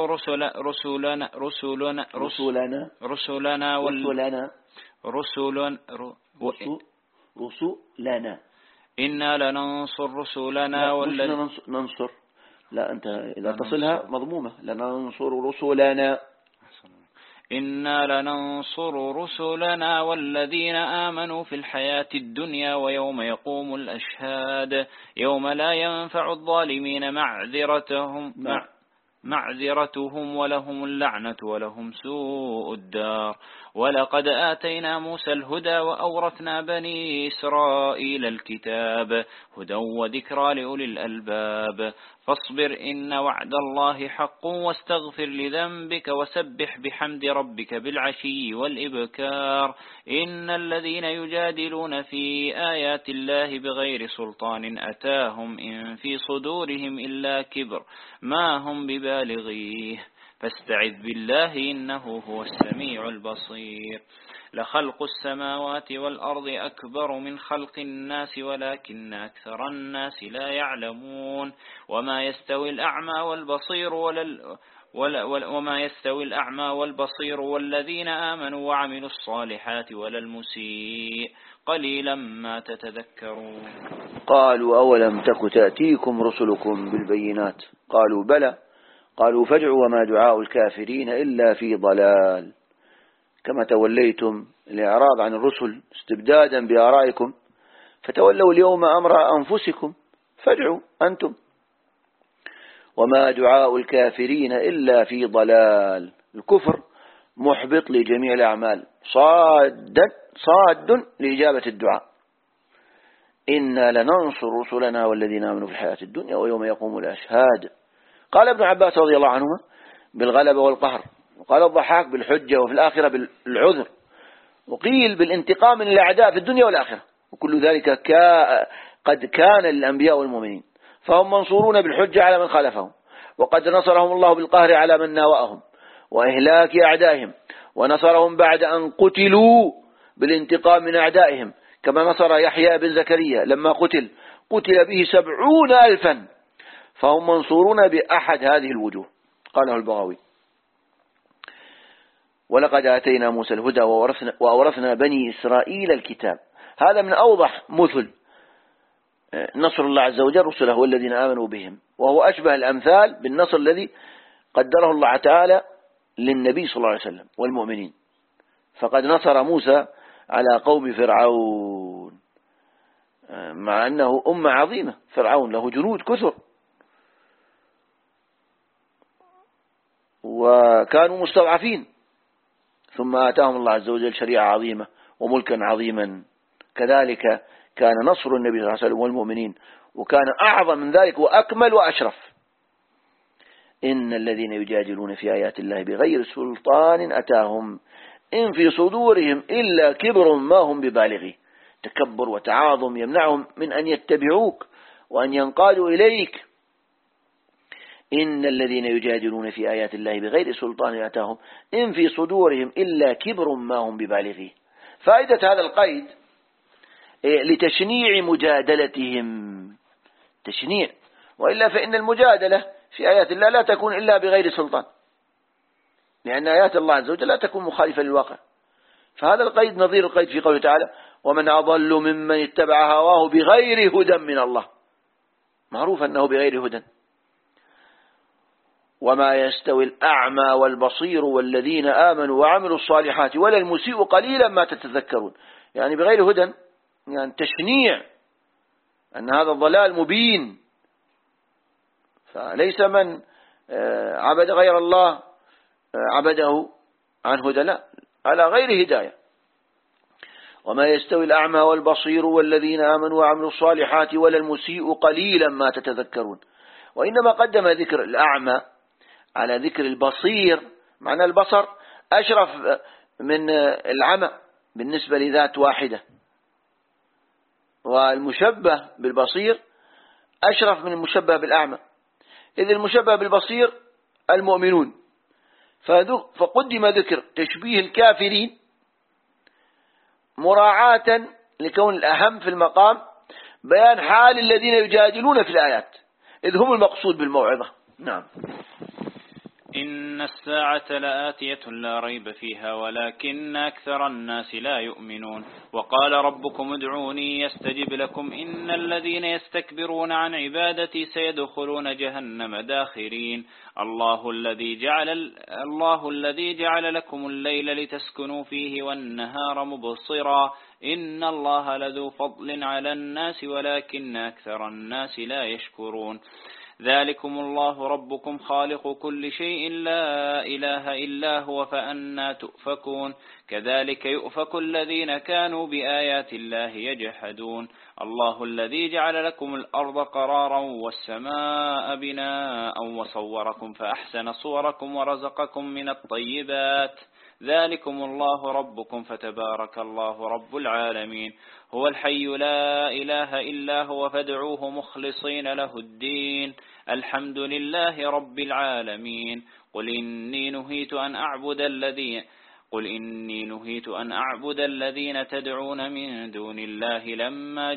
رسلنا إنا لننصر رسلنا والذين ننصر، لا أنت إذا تصلها مضمومة، لننصر رسلنا، إنا لننصر رسلنا والذين آمنوا في الحياة الدنيا ويوم يقوم الأشهاد يوم لا ينفع الظالمين معذرتهم ولهم اللعنة ولهم سوء الدار. ولقد آتينا موسى الهدى وأورثنا بني إسرائيل الكتاب هدى وذكرى لأولي الألباب. فاصبر إن وعد الله حق واستغفر لذنبك وسبح بحمد ربك بالعشي والإبكار. إن الذين يجادلون في آيات الله بغير سلطان أتاهم إن في صدورهم إلا كبر ما هم ببالغيه فاستعذ بالله إنه هو السميع البصير. لخلق السماوات والأرض أكبر من خلق الناس ولكن أكثر الناس لا يعلمون. وما يستوي الأعمى والبصير والذين آمنوا وعملوا الصالحات ولا المسيء قليلا ما تتذكرون. قالوا أولم تك تأتيكم رسلكم بالبينات قالوا بلى قالوا فادعوا وما دعاء الكافرين إلا في ضلال. كما توليتم الإعراض عن الرسل استبدادا بآرائكم فتولوا اليوم أمر أنفسكم فادعوا أنتم. وما دعاء الكافرين إلا في ضلال. الكفر محبط لجميع الأعمال، صاد لإجابة الدعاء. إنا لننصر رسلنا والذين آمنوا في الحياة الدنيا ويوم يقوم الأشهاد. قال ابن عباس رضي الله عنهما بالغلبة والقهر، وقال الضحاك بالحجة وفي الآخرة بالعذر، وقيل بالانتقام من الأعداء في الدنيا والآخرة، وكل ذلك قد كان للأنبياء والمؤمنين، فهم منصورون بالحجة على من خالفهم، وقد نصرهم الله بالقهر على من ناوأهم وإهلاك أعدائهم، ونصرهم بعد أن قتلوا بالانتقام من أعدائهم، كما نصر يحيى بن زكريا لما قتل به 70,000، فهم منصورون بأحد هذه الوجوه. قاله البغوي. ولقد آتينا موسى الهدى وأورثنا بني إسرائيل الكتاب. هذا من أوضح مثل نصر الله عز وجل رسله والذين آمنوا بهم، وهو أشبه الأمثال بالنصر الذي قدره الله تعالى للنبي صلى الله عليه وسلم والمؤمنين. فقد نصر موسى على قوم فرعون، مع أنه أمة عظيمة، فرعون له جنود كثر وكانوا مستضعفين، ثم آتاهم الله عز وجل شريعة عظيمة وملكا عظيما. كذلك كان نصر النبي صلى الله عليه وسلم والمؤمنين، وكان أعظم من ذلك وأكمل وأشرف. إن الذين يجادلون في آيات الله بغير سلطان أتاهم إن في صدورهم إلا كبر ما هم ببالغه. تكبر وتعاظم يمنعهم من أن يتبعوك وأن ينقادوا إليك. إن الذين يجادلون في آيات الله بغير سلطان أتاهم إن في صدورهم إلا كبر ما هم ببالغه. فائدة هذا القيد لتشنيع مجادلتهم، تشنيع، وإلا فإن المجادلة في آيات الله لا تكون إلا بغير سلطان، لأن آيات الله عز وجل لا تكون مخالفة للواقع. فهذا القيد نظير القيد في قوله تعالى ومن أضل ممن اتبع هواه بغير هدى من الله. معروف أنه بغير هدى. وما يستوي الأعمى والبصير والذين آمنوا وعملوا الصالحات ولا المسيء قليلا ما تتذكرون. يعني بغير هدى، يعني تشنيع أن هذا الضلال مبين. فليس من عبد غير الله عبده عن هدى، لا، على غير هداية. وما يستوي الأعمى والبصير والذين آمنوا وعملوا الصالحات ولا المسيء قليلا ما تتذكرون. وإنما قدم ذكر الأعمى على ذكر البصير، معنى البصر أشرف من العمى بالنسبة لذات واحدة، والمشبه بالبصير أشرف من المشبه بالأعمى، إذ المشبه بالبصير المؤمنون، فقدم ذكر تشبيه الكافرين مراعاة لكون الأهم في المقام بيان حال الذين يجادلون في الآيات، إذ هم المقصود بالموعظة. نعم. إن الساعة لآتية لا ريب فيها ولكن أكثر الناس لا يؤمنون. وقال ربكم ادعوني يستجب لكم إن الذين يستكبرون عن عبادتي سيدخلون جهنم داخرين. الله الذي جعل لكم الليل لتسكنوا فيه والنهار مبصرا إن الله لذو فضل على الناس ولكن أكثر الناس لا يشكرون. ذلكم الله ربكم خالق كل شيء لا إله إلا هو فأنى تؤفكون. كذلك يؤفك الذين كانوا بآيات الله يجحدون. الله الذي جعل لكم الأرض قرارا والسماء بناء وصوركم فأحسن صوركم ورزقكم من الطيبات. ذلكم الله ربكم فتبارك الله رب العالمين. هو الحي لا إله إلا هو فادعوه مخلصين له الدين. الحمد لله رب العالمين. قل إني نهيت أن أعبد الذين تدعون من دون الله لما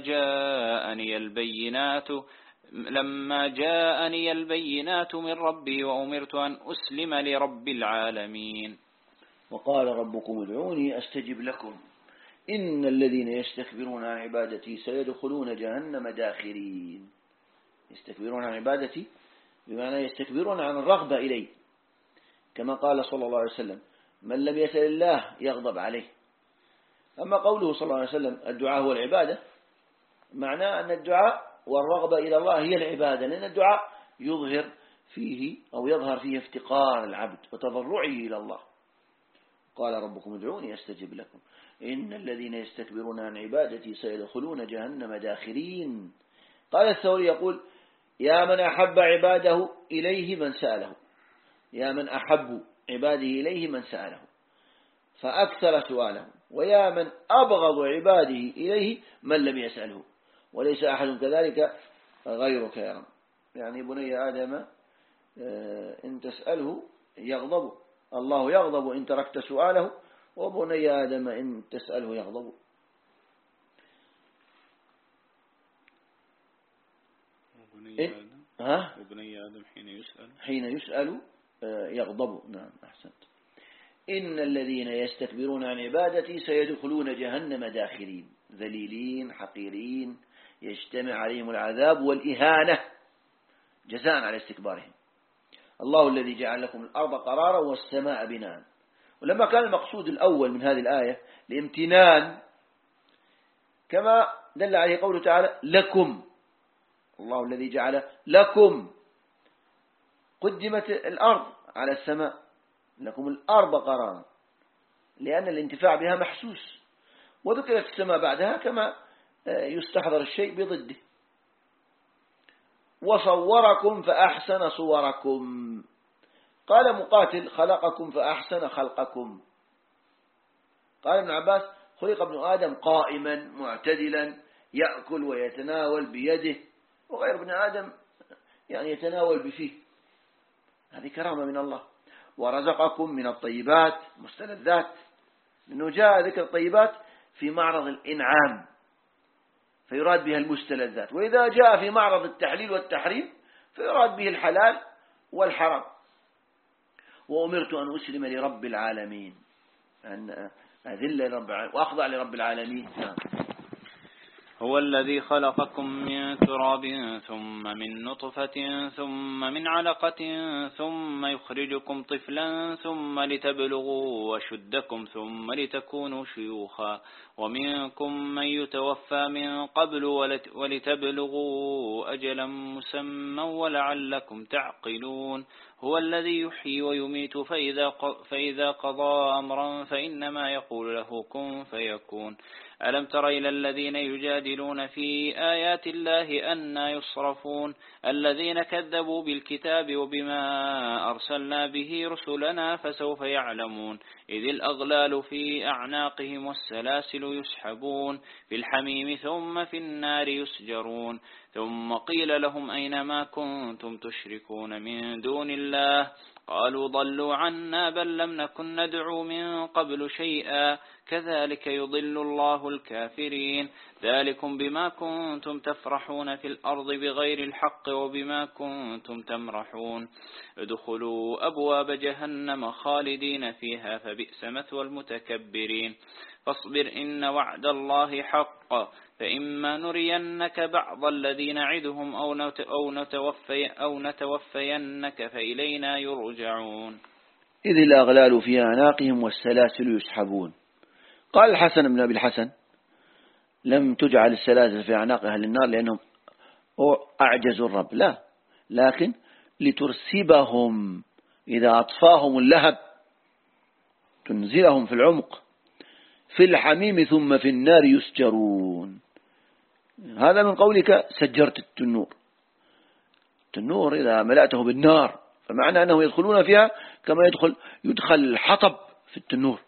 جاءني البينات من ربي وأمرت أن أسلم لرب العالمين. وقال ربكم ادعوني أستجب لكم إن الذين يستكبرون عن عبادتي سيدخلون جهنم داخرين. يستكبرون عن عبادتي بمعنى يستكبرون عن الرغبة إليه، كما قال صلى الله عليه وسلم من لم يسأل الله يغضب عليه. أما قوله صلى الله عليه وسلم الدعاء هو العبادة، معناه أن الدعاء والرغبة إلى الله هي العبادة، لأن الدعاء يظهر فيه افتقار العبد وتضرعه إلى الله. قال ربكم ادعوني أستجب لكم إن الذين يستكبرون عن عبادتي سيدخلون جهنم داخرين. قال الثوري يقول يا من أحب عباده إليه من سأله، يا من أحب عباده إليه من سأله فأكثر سؤاله، ويا من أبغض عباده إليه من لم يسأله، وليس أحد كذلك غيرك يا رب. يعني بني آدم إن تسأله يغضب، الله يغضب إن تركت سؤاله، وبني آدم إن تسأله يغضب. وبني آدم حين يسأل يغضب. نعم أحسنت. إن الذين يستكبرون عن عبادتي سيدخلون جهنم داخرين، ذليلين حقيرين، يجتمع عليهم العذاب والإهانة جزاء على استكبارهم. الله الذي جعل لكم الأرض قرارا والسماء بناء. ولما كان المقصود الأول من هذه الآية الامتنان كما دل عليه قوله تعالى لكم، الله الذي جعل لكم، قدمت الأرض على السماء، لكم الأرض قرارا لأن الانتفاع بها محسوس، وذكرت السماء بعدها كما يستحضر الشيء بضده. وصوركم فأحسن صوركم، قال مقاتل خلقكم فأحسن خلقكم. قال ابن عباس خلق ابن آدم قائما معتدلا يأكل ويتناول بيده، وغير ابن آدم يعني يتناول بفيه، هذه كرامة من الله. ورزقكم من الطيبات مستلذات، لأنه جاء ذكر الطيبات في معرض الإنعام فيراد بها المستلذات، وإذا جاء في معرض التحليل والتحريم فيراد به الحلال والحرام. وأمرت أن أسلم لرب العالمين، أن أذل لرب العالمين وأخضع لرب العالمين. هو الذي خلقكم من تراب ثم من نطفة ثم من علقة ثم يخرجكم طفلا ثم لتبلغوا أشدكم ثم لتكونوا شيوخا ومنكم من يتوفى من قبل ولتبلغوا أجلا مسمى ولعلكم تعقلون هو الذي يحيي ويميت فإذا قضى أمرا فإنما يقول له كن فيكون ألم تر إلى الذين يجادلون في آيات الله أنى يصرفون الذين كذبوا بالكتاب وبما أرسلنا به رسلنا فسوف يعلمون إذ الأغلال في أعناقهم والسلاسل يسحبون في الحميم ثم في النار يسجرون ثم قيل لهم أين ما كنتم تشركون من دون الله قالوا ضلوا عنا بل لم نكن ندعو من قبل شيئا كذلك يضل الله الكافرين ذلكم بما كنتم تفرحون في الأرض بغير الحق وبما كنتم تمرحون ادخلوا أبواب جهنم خالدين فيها فبئس مثوى المتكبرين فاصبر إن وعد الله حق فإما نرينك بعض الذي نعدهم أو نتوفينك فإلينا يرجعون إذ الأغلال في أعناقهم والسلاسل يسحبون. قال الحسن بن أبي الحسن لم تجعل السلاسل في أعناق أهل النار لأنهم أعجزوا الرب، لا، لكن لترسبهم إذا أطفاهم اللهب تنزلهم في العمق في الحميم ثم في النار يسجرون. هذا من قولك سجرت التنور. التنور إذا ملأته بالنار فمعنى أنه يدخلون فيها كما يدخل الحطب في التنور.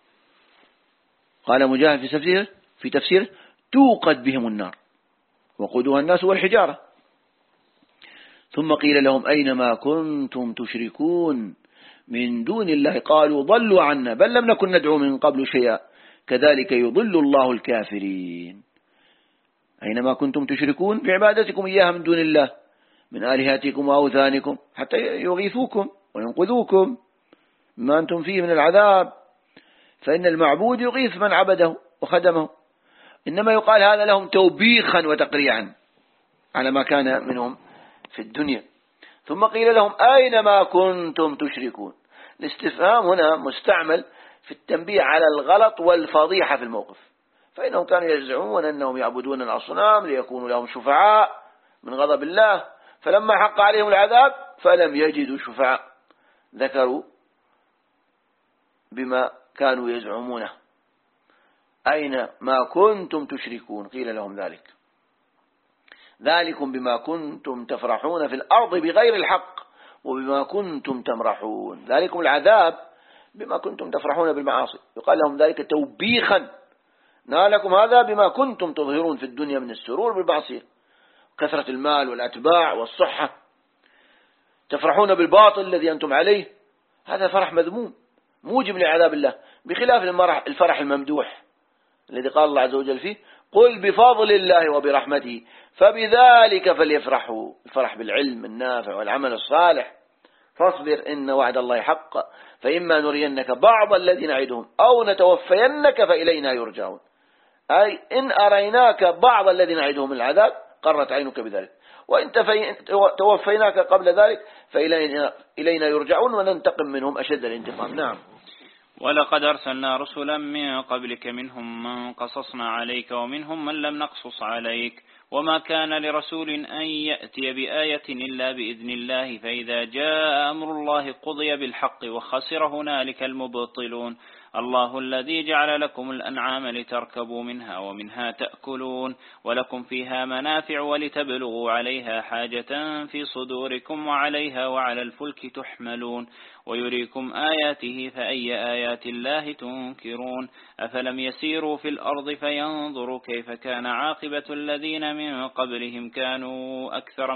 قال مجاهد في تفسيره توقد بهم النار وقودها الناس والحجارة. ثم قيل لهم أينما كنتم تشركون من دون الله قالوا ضلوا عنا بل لم نكن ندعو من قبل شيئا كذلك يضل الله الكافرين. أينما كنتم تشركون بعبادتكم إياها من دون الله من آلهتكم وأوثانكم حتى يغيثوكم وينقذوكم ما أنتم فيه من العذاب، فإن المعبود يغيث من عبده وخدمه، إنما يقال هذا لهم توبيخا وتقريعا على ما كان منهم في الدنيا. ثم قيل لهم أينما كنتم تشركون. الاستفهام هنا مستعمل في التنبيه على الغلط والفضيحة في الموقف، فإنهم كانوا يزعمون أنهم يعبدون الأصنام ليكونوا لهم شفعاء من غضب الله، فلما حق عليهم العذاب فلم يجدوا شفعاء، ذكروا بما كانوا يزعمونه. أين ما كنتم تشركون قيل لهم ذلكم بما كنتم تفرحون في الأرض بغير الحق وبما كنتم تمرحون. ذلكم العذاب بما كنتم تفرحون بالمعاصي، يقال لهم ذلك توبيخا نالكم هذا بما كنتم تظهرون في الدنيا من السرور بالمعصية، كثرة المال والأتباع والصحة، تفرحون بالباطل الذي أنتم عليه، هذا فرح مذموم موجب لعذاب الله، بخلاف الفرح الممدوح الذي قال الله عز وجل فيه قل بفضل الله وبرحمته فبذلك فليفرحوا، الفرح بالعلم النافع والعمل الصالح. فاصبر إن وعد الله حق فإما نرينك بعض الذي نعدهم أو نتوفينك فإلينا يرجعون، أي إن أريناك بعض الذي نعدهم العذاب قرت عينك بذلك، وإن توفيناك قبل ذلك فإلينا يرجعون وننتقم منهم أشد الانتقام. نعم. ولقد أرسلنا رسلا من قبلك منهم من قصصنا عليك ومنهم من لم نقصص عليك وما كان لرسول أن يأتي بآية إلا بإذن الله فإذا جاء أمر الله قضي بالحق وخسر هنالك المبطلون. الله الذي جعل لكم الأنعام لتركبوا منها ومنها تأكلون ولكم فيها منافع ولتبلغوا عليها حاجة في صدوركم وعليها وعلى الفلك تحملون ويريكم آياته فأي آيات الله تنكرون. أفلم يسيروا في الأرض فينظروا كيف كان عاقبة الذين من قبلهم كانوا أكثر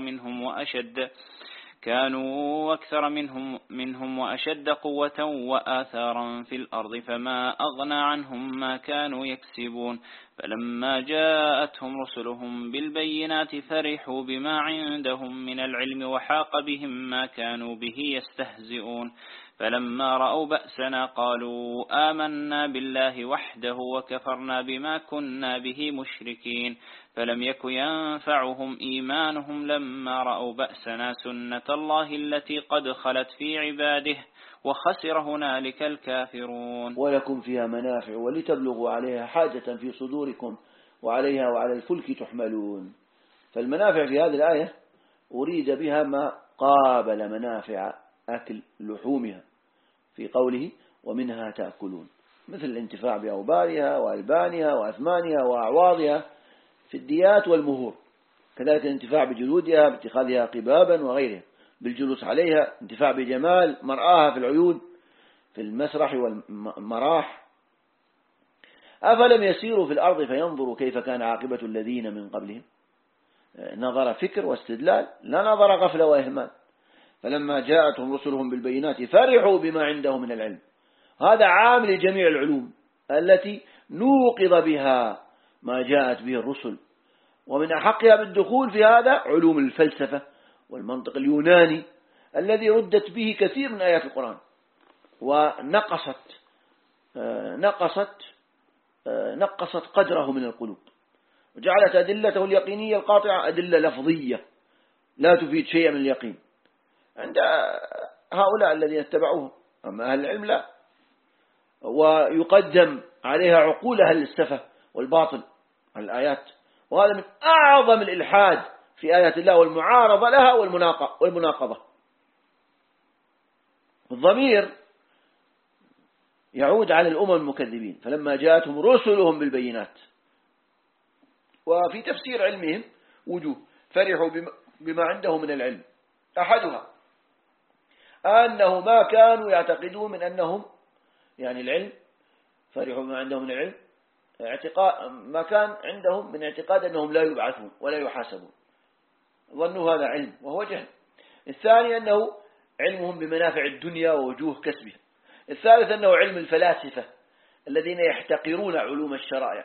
منهم وأشد قوة وآثارا في الأرض فما أغنى عنهم ما كانوا يكسبون. فلما جاءتهم رسلهم بالبينات فرحوا بما عندهم من العلم وحاق بهم ما كانوا به يستهزئون. فلما رأوا بأسنا قالوا آمنا بالله وحده وكفرنا بما كنا به مشركين فلم يك ينفعهم إيمانهم لما رأوا بأسنا سنة الله التي قد خلت في عباده وخسر هنالك الكافرون. ولكم فيها منافع ولتبلغوا عليها حاجة في صدوركم وعليها وعلى الفلك تحملون. فالمنافع في هذه الآية أريد بها ما قابل منافع أكل لحومها في قوله ومنها تأكلون، مثل الانتفاع بأوبارها وألبانها وأثمانها وأعواضها في الديات والمهور، كذلك الانتفاع بجلودها باتخاذها قبابا وغيرها، بالجلوس عليها، انتفاع بجمال مرآها في العيون في المسرح والمراح. أفلم يسيروا في الأرض فينظروا كيف كان عاقبة الذين من قبلهم. نظر فكر واستدلال، لا نظر غفلة وإهمال. فلما جاءتهم رسلهم بالبينات فرحوا بما عندهم من العلم. هذا عام لجميع العلوم التي نوقظ بها ما جاءت به الرسل، ومن أحقها بالدخول في هذا علوم الفلسفة والمنطق اليوناني الذي ردت به كثير من آيات القرآن ونقصت قدره من القلوب، وجعلت أدلته اليقينية القاطعة أدلة لفظية لا تفيد شيئا من اليقين عند هؤلاء الذين اتبعوه، أما أهل العلم لا، ويقدم عليها عقول أهل السفه والباطل على الآيات. وهذا من أعظم الإلحاد في آيات الله والمعارضة لها والمناقضة. الضمير يعود على الأمم المكذبين فلما جاءتهم رسلهم بالبينات. وفي تفسير علمهم وجوه: فرحوا بما عندهم من العلم، أحدها أنه ما كانوا يعتقدون من أنهم، يعني العلم، فرحوا بما عندهم من العلم، ما كان عندهم من اعتقاد أنهم لا يبعثون ولا يحاسبون، ظنوا هذا علم وهو جهل. الثاني أنه علمهم بمنافع الدنيا ووجوه كسبها. الثالث أنه علم الفلاسفة الذين يحتقرون علوم الشرائع،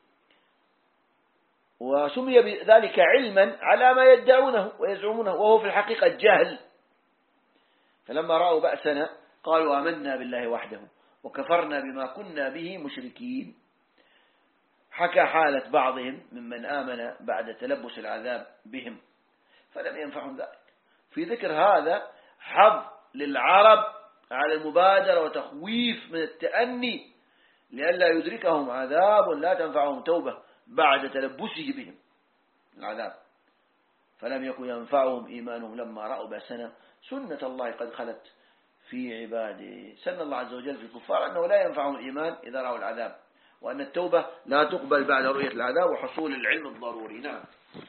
وسمي بذلك علما على ما يدعونه ويزعمونه وهو في الحقيقة جهل. فلما رأوا بأسنا قالوا آمنا بالله وحده وكفرنا بما كنا به مشركين. حكى حالة بعضهم ممن آمن بعد تلبس العذاب بهم فلم ينفعهم ذلك. في ذكر هذا حظ للعرب على المبادرة وتخويف من التأني لئلا يدركهم عذاب لا تنفعهم توبة بعد تلبسه بهم العذاب. فلم يكن ينفعهم إيمانهم لما رأوا بأسنا سنة الله قد خلت في عباده. سن الله عز وجل في الكفار أنه لا ينفعهم الإيمان إذا رأوا العذاب، وأن التوبة لا تقبل بعد رؤية العذاب وحصول العلم الضروري. نعم،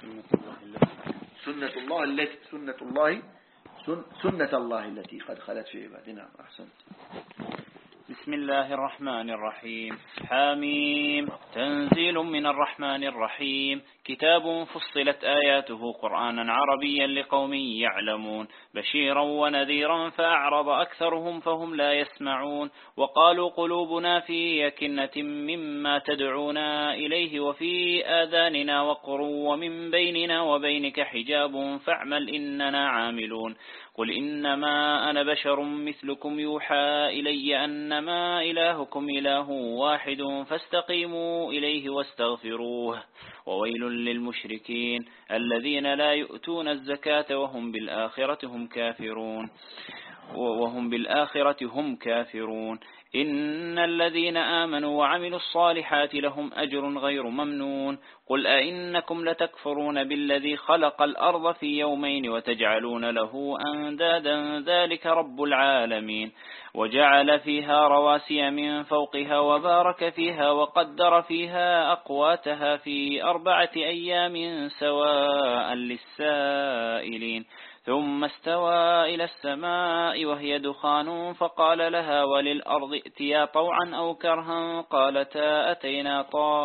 سنة الله التي قد خلت في عبادنا. نعم، أحسنت. بسم الله الرحمن الرحيم. حاميم. تنزيل من الرحمن الرحيم. كتاب فصلت آياته قرآنا عربيا لقوم يعلمون بشيرا ونذيرا فأعرض أكثرهم فهم لا يسمعون وقالوا قلوبنا في أكنة مما تدعونا إليه وفي آذاننا وقر ومن بيننا وبينك حجاب فاعمل إننا عاملون. قل إنما أنا بشر مثلكم يوحى إلي أنما إلهكم إله واحد فاستقيموا إليه واستغفروه وويل للمشركين الذين لا يؤتون الزكاة وهم بالآخرة هم كافرون. إن الذين آمنوا وعملوا الصالحات لهم أجر غير ممنون. قل أئنكم لتكفرون بالذي خلق الأرض في يومين وتجعلون له أندادا ذلك رب العالمين. وجعل فيها رواسي من فوقها وبارك فيها وقدر فيها أقواتها في 4 أيام سواء للسائلين. ثم استوى إلى السماء وهي دخان فقال لها وللأرض ائتيا طوعا أو كرها قالتا أتينا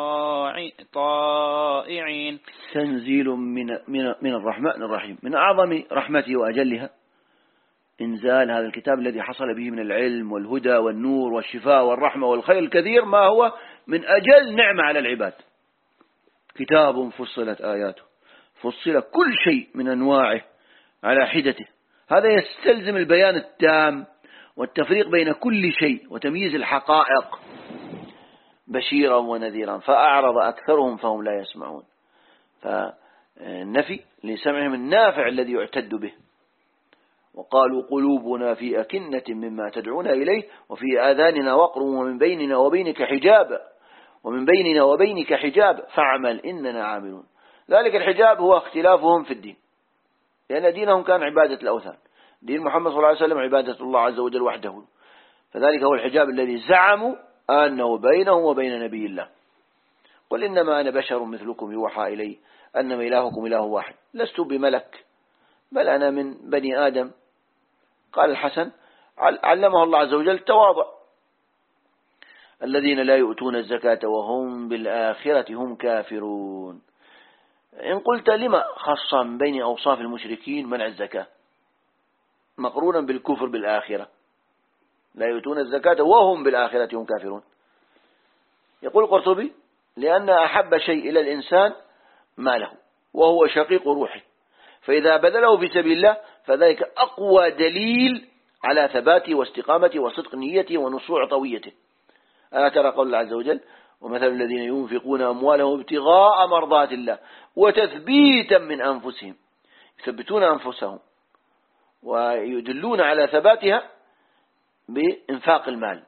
طائعين. تنزيل من الرحمن الرحيم. من أعظم رحمته وأجلها إنزال هذا الكتاب الذي حصل به من العلم والهدى والنور والشفاء والرحمة والخير الكثير ما هو من أجل نعمة على العباد. كتاب فصلت آياته، فصل كل شيء من أنواعه على حدته. هذا يستلزم البيان التام والتفريق بين كل شيء وتمييز الحقائق بشيرا ونذيرا، فأعرض أكثرهم فهم لا يسمعون. فالنفي لسمعهم النافع الذي يعتد به. وقالوا قلوبنا في أكنة مما تدعونا إليه وفي آذاننا وقر ومن بيننا وبينك حجاب فاعمل إننا عاملون. ذلك الحجاب هو اختلافهم في الدين، لأن دينهم كان عبادة الأوثان، دين محمد صلى الله عليه وسلم عبادة الله عز وجل وحده، فذلك هو الحجاب الذي زعموا أنه بينهم وبين نبي الله. قل إنما أنا بشر مثلكم يوحى إلي أنما إلهكم إله واحد لست بملك بل أنا من بني آدم. قال الحسن علمه الله عز وجل التواضع. الذين لا يؤتون الزكاة وهم بالآخرة هم كافرون. إن قلت لما خص من بين أوصاف المشركين منع الزكاة مقرونا بالكفر بالآخرة؟ لا يؤتون الزكاة وهم بالآخرة هم كافرون. يقول القرطبي لأن أحب شيء إلى الإنسان ماله وهو شقيق روحه، فإذا بذله في سبيل الله فذلك أقوى دليل على ثباته واستقامته وصدق نيته ونصوع طويته. ألا ترى قول الله عز وجل ومثل الذين ينفقون أموالهم ابتغاء مرضات الله وتثبيتا من أنفسهم، يثبتون أنفسهم ويدلون على ثباتها بإنفاق المال.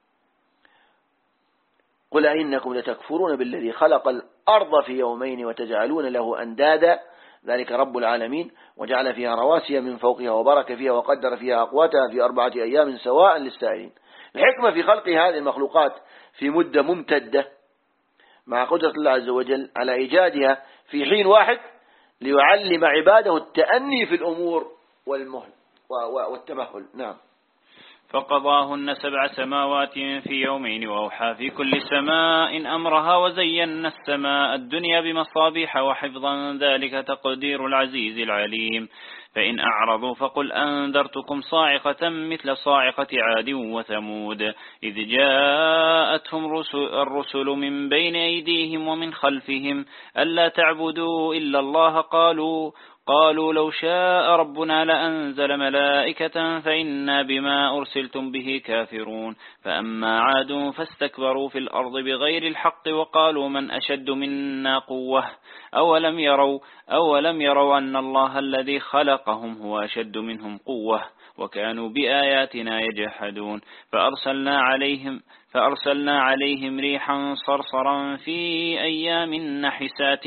قل أئنكم لتكفرون بالذي خلق الأرض في يومين وتجعلون له أندادا ذلك رب العالمين وجعل فيها رواسي من فوقها وبارك فيها وقدر فيها أقواتها في 4 أيام سواء للسائلين. الحكمة في خلق هذه المخلوقات في مدة ممتدة مع قدرة الله عز وجل على إيجادها في حين واحد ليعلم عباده التأني في الأمور والمهل والتمهل. نعم. فقضاهن 7 سماوات في يومين وأوحى في كل سماء أمرها وزينا السماء الدنيا بمصابيح وحفظا ذلك تقدير العزيز العليم. فإن أعرضوا فقل أنذرتكم صاعقة مثل صاعقة عاد وثمود إذ جاءتهم الرسل من بين أيديهم ومن خلفهم ألا تعبدوا إلا الله قالوا لو شاء ربنا لأنزل ملائكة فإنا بما أرسلتم به كافرون. فأما عاد فاستكبروا في الأرض بغير الحق وقالوا من أشد منا قوة أولم يروا أن الله الذي خلقهم هو أشد منهم قوة وكانوا بآياتنا يجحدون. فأرسلنا عليهم ريحا صرصرا في أيام نحسات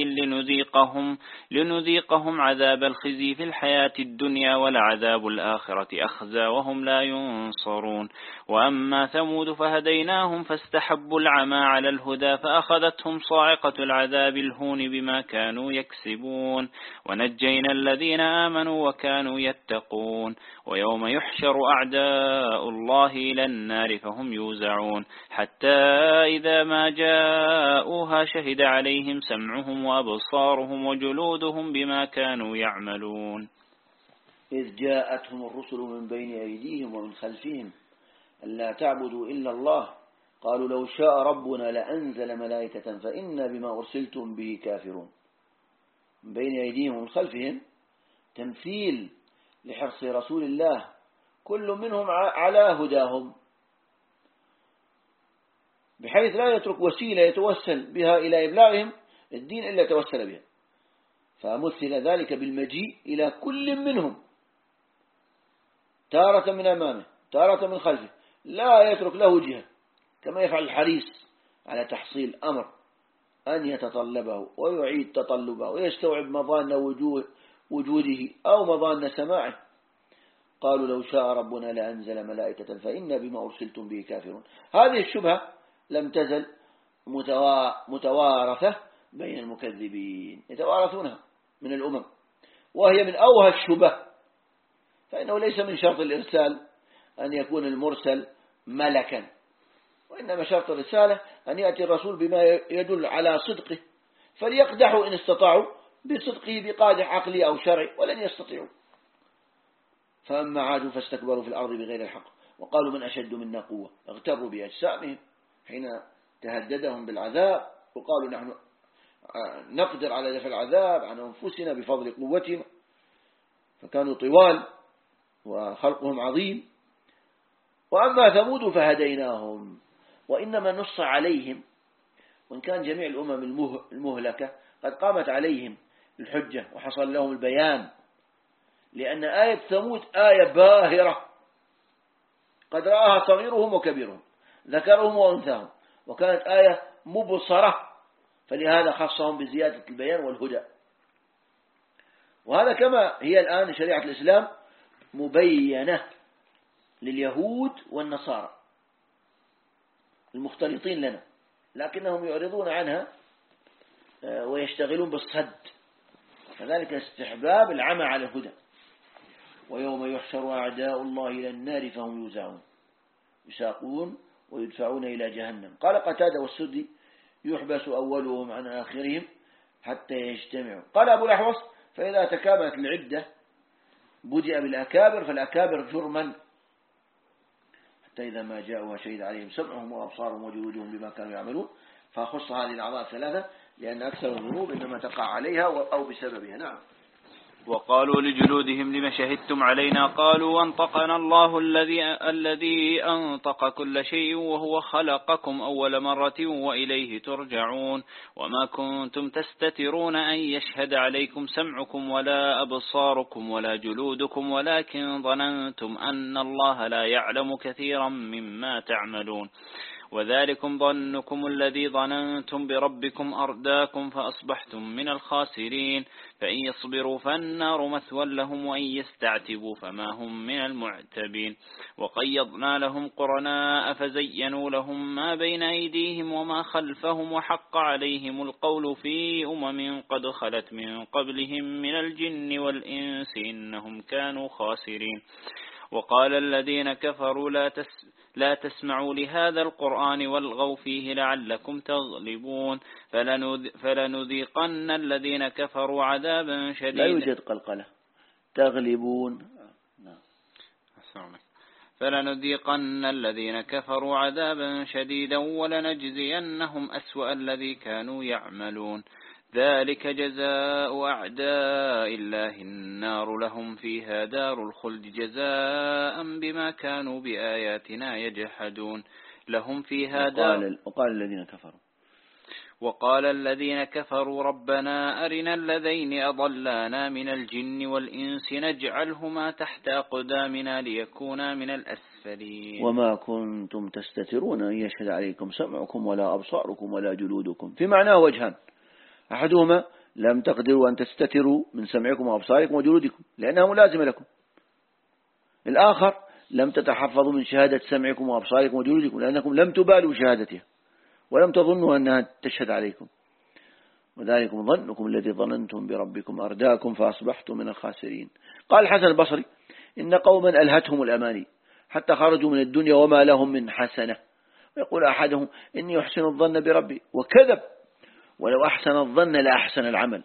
لنذيقهم عذاب الخزي في الحياة الدنيا ولعذاب الآخرة أخزى وهم لا ينصرون. وأما ثمود فهديناهم فاستحبوا العمى على الهدى فأخذتهم صاعقة العذاب الهون بما كانوا يكسبون ونجينا الذين آمنوا وكانوا يتقون. ويوم يحشر أعداء الله إلى النار فهم يوزعون حتى إذا ما جاءوها شهد عليهم سمعهم وأبصارهم وجلودهم بما كانوا يعملون. إذ جاءتهم الرسل من بين أيديهم ومن خلفهم ألا تعبدوا إلا الله قالوا لو شاء ربنا لأنزل ملائكة فإنا بما أرسلتم به كافرون. من بين أيديهم ومن خلفهم تمثيل لحرص رسول الله كل منهم على هداهم بحيث لا يترك وسيلة يتوسل بها إلى إبلاغهم الدين إلا توسل بها، فمثل ذلك بالمجيء إلى كل منهم تارة من أمامه تارة من خلفه لا يترك له جهة، كما يفعل الحريص على تحصيل أمر أن يتطلبه ويعيد تطلبه ويستوعب مظان وجوده أو مظان سماعه. قالوا لو شاء ربنا لأنزل ملائكة فإنا بما أرسلتم به كافرون. هذه الشبهة لم تزل متوارثة بين المكذبين، يتوارثونها من الأمم، وهي من أوهى الشبه، فإنه ليس من شرط الإرسال أن يكون المرسل ملكا، وإنما شرط الرسالة أن يأتي الرسول بما يدل على صدقه، فليقدحوا إن استطاعوا بصدقه بقادح عقلي أو شرعي ولن يستطيعوا. فأما عادوا فاستكبروا في الأرض بغير الحق وقالوا من أشد منا قوة اغتروا بأجسامهم حين تهددهم بالعذاب وقالوا نحن نقدر على دفع العذاب عن أنفسنا بفضل قوتنا، فكانوا طوال وخلقهم عظيم وأما ثمود فهديناهم. وإنما نص عليهم، وإن كان جميع الأمم المهلكة قد قامت عليهم الحجة وحصل لهم البيان، لأن آية ثمود آية باهرة قد رآها صغيرهم وكبيرهم، ذكرهم وأنثاهم، وكانت آية مبصرة، فلهذا خصهم بزيادة البيان والهدى. وهذا كما هي الآن شريعة الإسلام مبينة لليهود والنصارى المختلطين لنا، لكنهم يعرضون عنها ويشتغلون بالصد، كذلك استحباب العمى على الهدى. ويوم يحشر أعداء الله إلى النار فهم يساقون ويدفعون إلى جهنم. قال قتادة والسدي: يحبس أولهم عن آخرهم حتى يجتمعوا. قال أبو الأحوص: فإذا تكاملت العدة بدأ بالأكابر، فالأكابر جرما حتى إذا ما جاءوا شهد عليهم سمعهم وأبصارهم وجلودهم بما كانوا يعملون، فخص هذه الأعضاء الثلاثة لأن أكثر الذنوب إنما تقع عليها أو بسببها. نعم. وقالوا لجلودهم: لم شهدتم علينا؟ قالوا: أنطقنا الله الذي أنطق كل شيء وهو خلقكم أول مرة وإليه ترجعون. وما كنتم تستترون أن يشهد عليكم سمعكم ولا أبصاركم ولا جلودكم، ولكن ظننتم أن الله لا يعلم كثيرا مما تعملون. وذلكم ظنكم الذي ظننتم بربكم أرداكم فأصبحتم من الخاسرين. فإن يصبروا فالنار مثوى لهم، وإن يستعتبوا فما هم من المعتبين. وقيضنا لهم قرناء فزينوا لهم ما بين أيديهم وما خلفهم، وحق عليهم القول في أمم قد خلت من قبلهم من الجن والإنس إنهم كانوا خاسرين. وقال الذين كفروا: لا تسمعوا لهذا القرآن والغوا فيه لعلكم تغلبون. فلنذيقن الذين كفروا عذابا شديدا. لا يوجد قلقلة. تغلبون. فلنذيقن الذين كفروا عذابا شديدا ولنجزينهم أسوأ الذي كانوا يعملون. ذلك جزاء أعداء الله النار لهم فيها دار الخلد جزاء بما كانوا بآياتنا يجحدون. لهم فيها وقال الذين كفروا: ربنا أرنا الذين أضلانا من الجن والإنس نجعلهما تحت أقدامنا ليكونا من الأسفلين. وما كنتم تستترون أن يشهد عليكم سمعكم ولا أبصاركم ولا جلودكم. في معناه وجهان: أحدهما لم تقدروا أن تستتروا من سمعكم وأبصاركم وجلودكم لأنها ملازمة لكم. الآخر لم تتحفظوا من شهادة سمعكم وأبصاركم وجلودكم لأنكم لم تبالوا بشهادتها ولم تظنوا أنها تشهد عليكم. وذلكم ظنكم الذي ظننتم بربكم أرداكم فأصبحتم من الخاسرين. قال الحسن البصري: إن قوما ألهتهم الأماني حتى خرجوا من الدنيا وما لهم من حسنة. ويقول أحدهم: إني أحسن الظن بربي، وكذب، ولو أحسن الظن لأحسن العمل.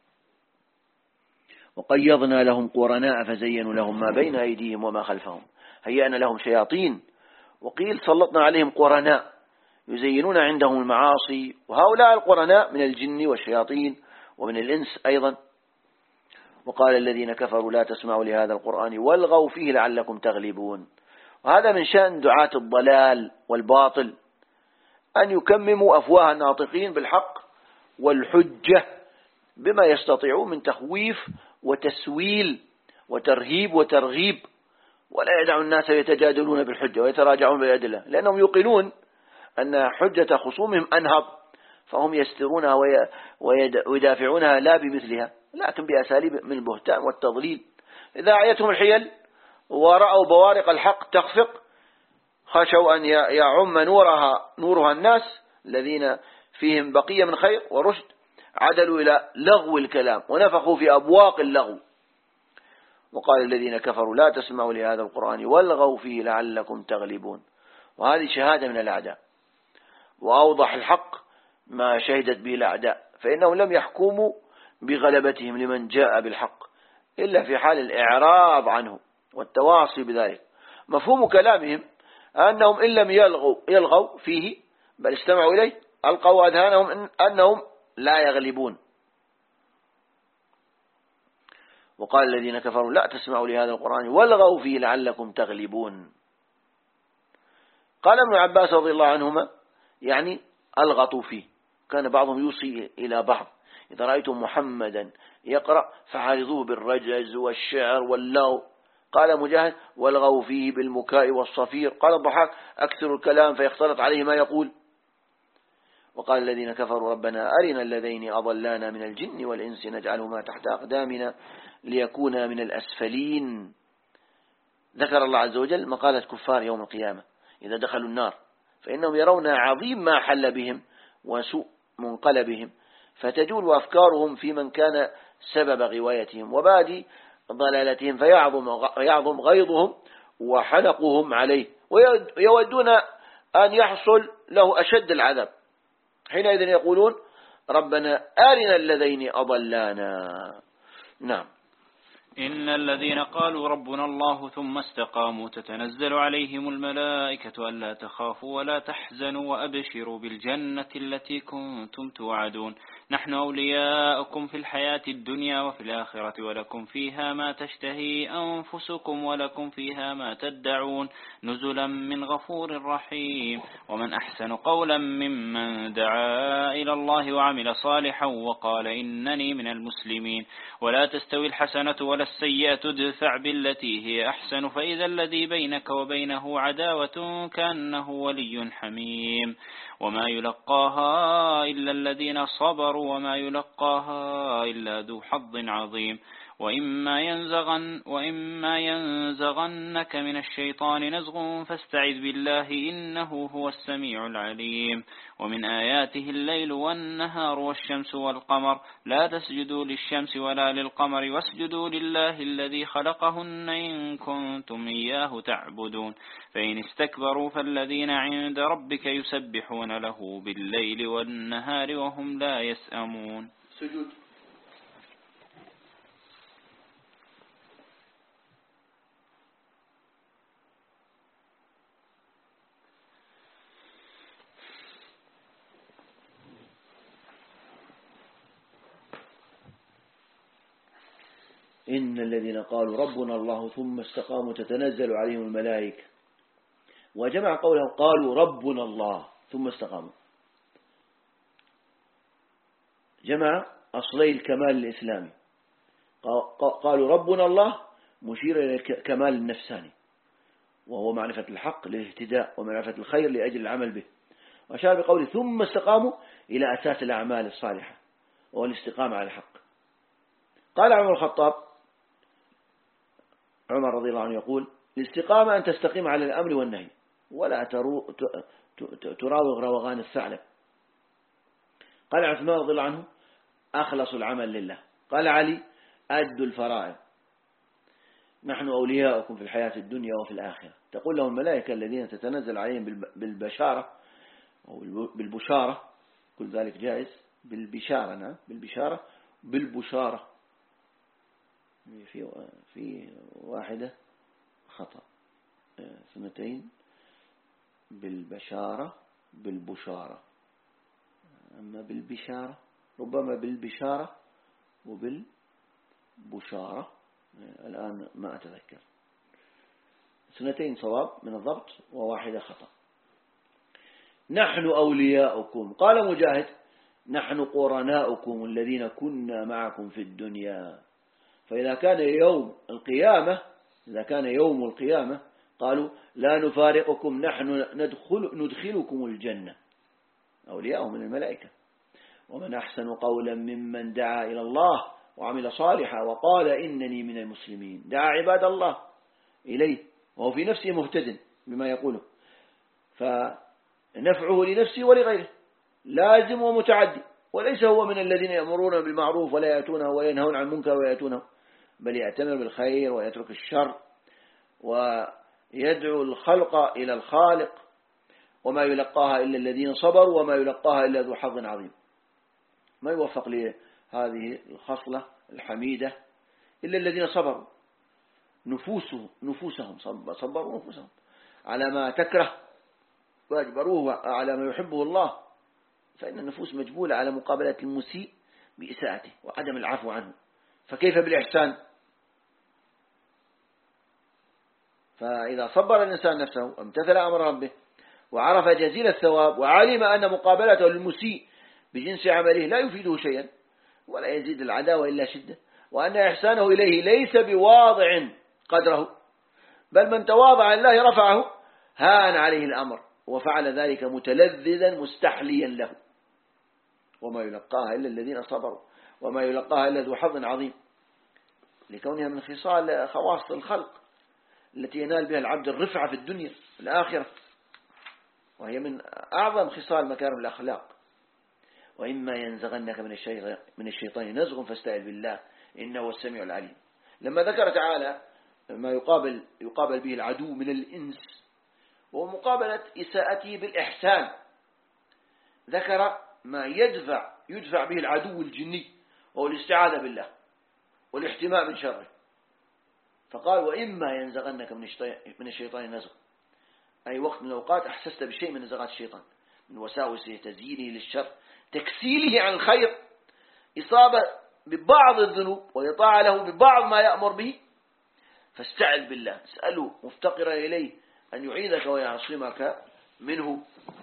وقيضنا لهم قرناء فزينوا لهم ما بين أيديهم وما خلفهم. هيأنا لهم شياطين، وقيل سلطنا عليهم قرناء يزينون عندهم المعاصي، وهؤلاء القرناء من الجن والشياطين ومن الإنس أيضا. وقال الذين كفروا: لا تسمعوا لهذا القرآن والغوا فيه لعلكم تغلبون. وهذا من شأن دعاة الضلال والباطل أن يكمموا أفواه الناطقين بالحق والحجة بما يستطيعون من تخويف وتسويل وترهيب وترغيب، ولا يدعوا الناس يتجادلون بالحجة ويتراجعون بالأدلة، لأنهم يوقنون أن حجة خصومهم أنهض، فهم يسترونها ويدافعونها لا بمثلها لكن بأساليب من البهتان والتضليل. إذا أعيتهم الحيل ورأوا بوارق الحق تخفق خشوا أن يعم نورها الناس الذين فيهم بقية من خير ورشد، عدلوا إلى لغو الكلام ونفخوا في أبواق اللغو. وقال الذين كفروا: لا تسمعوا لهذا القرآن والغوا فيه لعلكم تغلبون. وهذه شهادة من الأعداء، وأوضح الحق ما شهدت به الأعداء، فإنهم لم يحكموا بغلبتهم لمن جاء بالحق إلا في حال الإعراض عنه والتواصي بذلك. مفهوم كلامهم أنهم إن لم يلغوا فيه بل استمعوا إليه ألقوا أذهانهم أنهم لا يغلبون. وقال الذين كفروا: لا تسمعوا لهذا القرآن والغوا فيه لعلكم تغلبون. قال ابن عباس رضي الله عنهما يعني ألغطوا فيه، كان بعضهم يوصي إلى بعض إذا رأيتم محمدا يقرأ فعارضوه بالرجز والشعر واللغو. قال مجاهد والغوا فيه بالمكاء والصفير. قال الضحاك أكثر الكلام فيختلط عليه ما يقول. وقال الذين كفروا ربنا أرنا الذين أضلانا من الجن والإنس نجعلهما تحت أقدامنا ليكونا من الأسفلين. ذكر الله عز وجل مقالة كفار يوم القيامة إذا دخلوا النار، فإنهم يرون عظيم ما حل بهم وسوء منقلبهم، فتجول أفكارهم في من كان سبب غوايتهم وبادي ضلالتهم، فيعظم غيظهم وحنقهم عليه، ويودون أن يحصل له أشد العذاب. حينئذ يقولون ربنا آرنا الذين أضلانا. نعم. إن الذين قالوا ربنا الله ثم استقاموا تتنزل عليهم الملائكة ألا تخافوا ولا تحزنوا وأبشروا بالجنة التي كنتم توعدون نحن أولياؤكم في الحياة الدنيا وفي الآخرة ولكم فيها ما تشتهي أنفسكم ولكم فيها ما تدعون نزلا من غفور رحيم. ومن أحسن قولا ممن دعا إلى الله وعمل صالحا وقال إنني من المسلمين. ولا تستوي الحسنة ولا السيئة ادفع بالتي هي أحسن فإذا الذي بينك وبينه عداوة كأنه ولي حميم. وما يلقاها إلا الذين صبروا وما يلقاها إلا ذو حظ عظيم. وإما ينزغنك من الشيطان نزغ فاستعذ بالله إنه هو السميع العليم. ومن آياته الليل والنهار والشمس والقمر لا تسجدوا للشمس ولا للقمر واسجدوا لله الذي خلقهن إن كنتم إياه تعبدون. فإن استكبروا فالذين عند ربك يسبحون له بالليل والنهار وهم لا يسأمون. سجود. إن الذين قالوا ربنا الله ثم استقاموا تتنزل عليهم الملائكة، وجمع قوله قالوا ربنا الله ثم استقاموا، جمع أصلي الكمال الإسلامي. قالوا ربنا الله مشير إلى الكمال النفساني وهو معرفة الحق للاهتداء ومعرفة الخير لأجل العمل به، وأشار بقوله ثم استقاموا إلى أساس الأعمال الصالحة وهو الاستقامة على الحق. قال عمر الخطاب عمر رضي الله عنه يقول الاستقامة أن تستقيم على الأمر والنهي ولا تراوغ روغان الثعلب. قال عثمان رضي الله عنه أخلص العمل لله. قال علي أدوا الفرائض. نحن أولياؤكم في الحياة الدنيا وفي الآخرة. تقول لهم الملائكة الذين تتنزل عليهم بالبشارة أو بالبشارة، كل ذلك جائز، بالبشارة. نعم بالبشارة بالبشارة، في واحدة خطأ، سنتين بالبشارة بالبشارة، أما بالبشارة ربما بالبشارة وبالبشارة، الآن ما أتذكر، سنتين صواب من الضبط وواحدة خطأ. نحن أولياؤكم. قال مجاهد نحن قرناؤكم الذين كنا معكم في الدنيا. فإذا كان يوم القيامة قالوا لا نفارقكم نحن ندخلكم الجنة، أولياء من الملائكة. ومن أحسن قولا ممن دعا إلى الله وعمل صالحا وقال إنني من المسلمين. دعا عباد الله إليه وهو في نفسه مهتد بما يقوله، فنفعه لنفسه ولغيره لازم ومتعدي، وليس هو من الذين يأمرون بالمعروف ولا يأتونه وينهون عن المنكر ويأتونه، بل يأتمر بالخير ويترك الشر ويدعو الخلق إلى الخالق. وما يلقاها إلا الذين صبروا وما يلقاها إلا ذو حظ عظيم. ما يوفق لهذه الخصلة الحميدة إلا الذين صبروا نفوسهم صبروا نفوسهم على ما تكره واجبروه على ما يحبه الله، فإن النفوس مجبولة على مقابلة المسيء بإساءته وعدم العفو عنه، فكيف بالإحسان؟ فإذا صبر الإنسان نفسه وامتثل أمر ربه وعرف جزيل الثواب وعلم أن مقابلته للمسيء بجنس عمله لا يفيده شيئا ولا يزيد العداوة إلا شدة، وأن إحسانه إليه ليس بواضع قدره، بل من تواضع لله رفعه، هان عليه الأمر وفعل ذلك متلذذا مستحليا له. وما يلقاها إلا الذين صبروا وما يلقاها إلا ذو حظ عظيم، لكونها من خصال خواص الخلق التي ينال بها العبد الرفعة في الدنيا والآخرة، وهي من أعظم خصال مكارم الأخلاق. وإما ينزغنك من الشيطان نزغ فاستعذ بالله إنه هو السميع العليم. لما ذكر تعالى ما يقابل به العدو من الإنس وهو مقابلة إساءته بالإحسان، ذكر ما يدفع به العدو الجني وهو الاستعاذة بالله والاحتماء من شره، فقال وإما ينزغنك من الشيطان نزغ، أي وقت من الأوقات أحسست بشيء من نزغات الشيطان، من وساوسه، تزيينه للشر، تكسيله عن الخير، إصابة ببعض الذنوب وإطاعة له ببعض ما يأمر به، فاستعذ بالله، اسأله مفتقرا إليه أن يعيذك ويعصمك منه.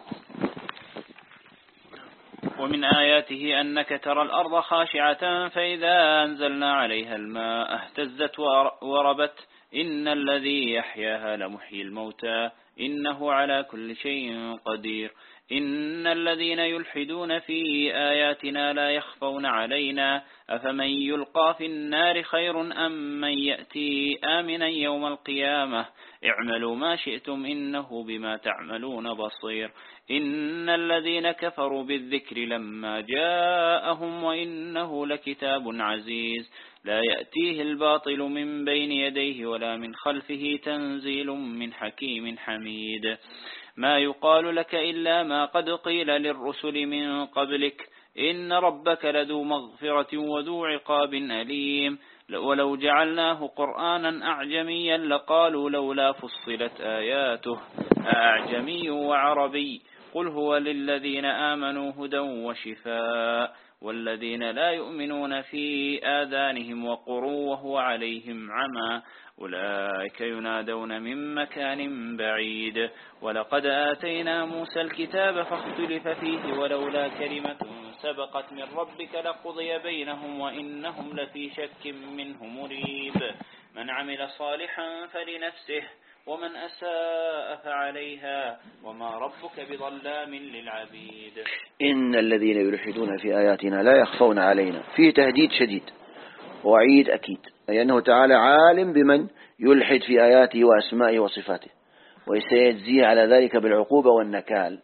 ومن آياته أنك ترى الأرض خاشعة فإذا أنزلنا عليها الماء اهتزت وربت إن الذي يحياها لمحيي الموتى إنه على كل شيء قدير. إن الذين يلحدون في آياتنا لا يخفون علينا أفمن يلقى في النار خير أم من يأتي آمنا يوم القيامة اعملوا ما شئتم إنه بما تعملون بصير. إن الذين كفروا بالذكر لما جاءهم وإنه لكتاب عزيز لا يأتيه الباطل من بين يديه ولا من خلفه تنزيل من حكيم حميد. ما يقال لك إلا ما قد قيل للرسل من قبلك إن ربك لذو مغفرة وذو عقاب أليم. ولو جعلناه قرآنا أعجميا لقالوا لولا فصلت آياته أعجمي وعربي قل هو للذين آمنوا هدى وشفاء والذين لا يؤمنون في آذانهم وقر وهو عليهم عمى أولئك ينادون من مكان بعيد. ولقد آتينا موسى الكتاب فاختلف فيه ولولا كلمة سبقت من ربك لقضي بينهم وإنهم لفي شك منه مريب. من عمل صالحا فلنفسه ومن أساء فعليها وما ربك بظلام للعبيد. إن الذين يلحدون في آياتنا لا يخفون علينا، فيه تهديد شديد وعيد أكيد، أي أنه تعالى عالم بمن يلحد في آياته وأسمائه وصفاته وسيجزيه على ذلك بالعقوبة والنكال.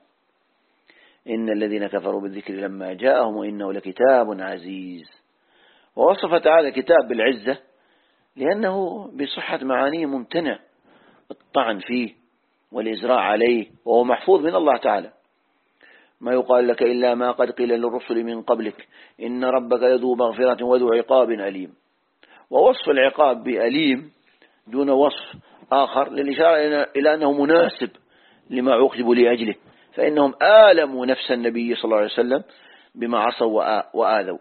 إن الذين كفروا بالذكر لما جاءهم وإنه لكتاب عزيز. ووصف تعالى الكتاب بالعزة لأنه بصحة معانيه ممتنع الطعن فيه والإزراع عليه، وهو محفوظ من الله تعالى. ما يقال لك إلا ما قد قيل للرسل من قبلك إن ربك لذو مغفرة وذو عقاب أليم. ووصف العقاب بأليم دون وصف آخر للإشارة إلى أنه مناسب لما عوقبوا لأجله، فإنهم آلموا نفس النبي صلى الله عليه وسلم بما عصوا وآذوا.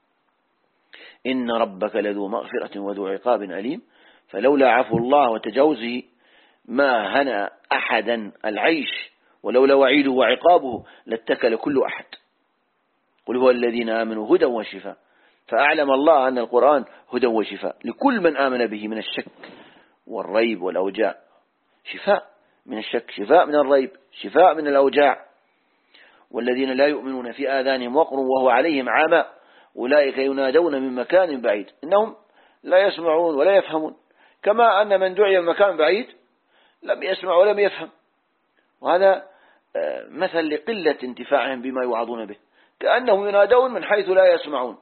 إن ربك لذو مغفرة وذو عقاب أليم، فلولا عفو الله وتجاوزه ما هنأ أحدا العيش، ولولا وعيده وعقابه لاتكل كل أحد. قل هو الذين آمنوا هدى وشفاء، فأعلم الله أن القرآن هدى وشفاء لكل من آمن به من الشك والريب والأوجاع. شفاء من الشك، شفاء من الريب، شفاء من الأوجاع. والذين لا يؤمنون في آذانهم وقر وهو عليهم عمى أولئك ينادون من مكان بعيد. إنهم لا يسمعون ولا يفهمون، كما أن من دعي من مكان بعيد لم يسمع ولم يفهم، وهذا مثل لقلة انتفاعهم بما يوعظون به، كأنهم ينادون من حيث لا يسمعون.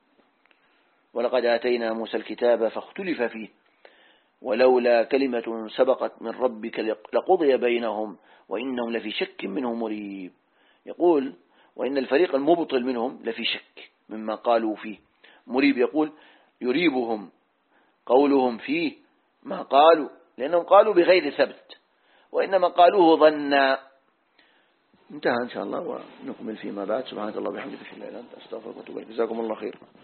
ولقد آتينا موسى الكتاب فاختلف فيه ولولا كلمة سبقت من ربك لقضي بينهم وإنهم لفي شك منه مريب. يقول وإن الفريق المبطل منهم لفي شك مما قالوا فيه. مريب يقول يريبهم قولهم فيه ما قالوا، لأنهم قالوا بغير ثبت وإنما قالوه ظنا. انتهى إن شاء الله ونكمل فيما بعد. سبحانك الله وبحمدك أشهد أن لا إله إلا أنت أستغفرك وأتوب إليك. جزاكم الله خير.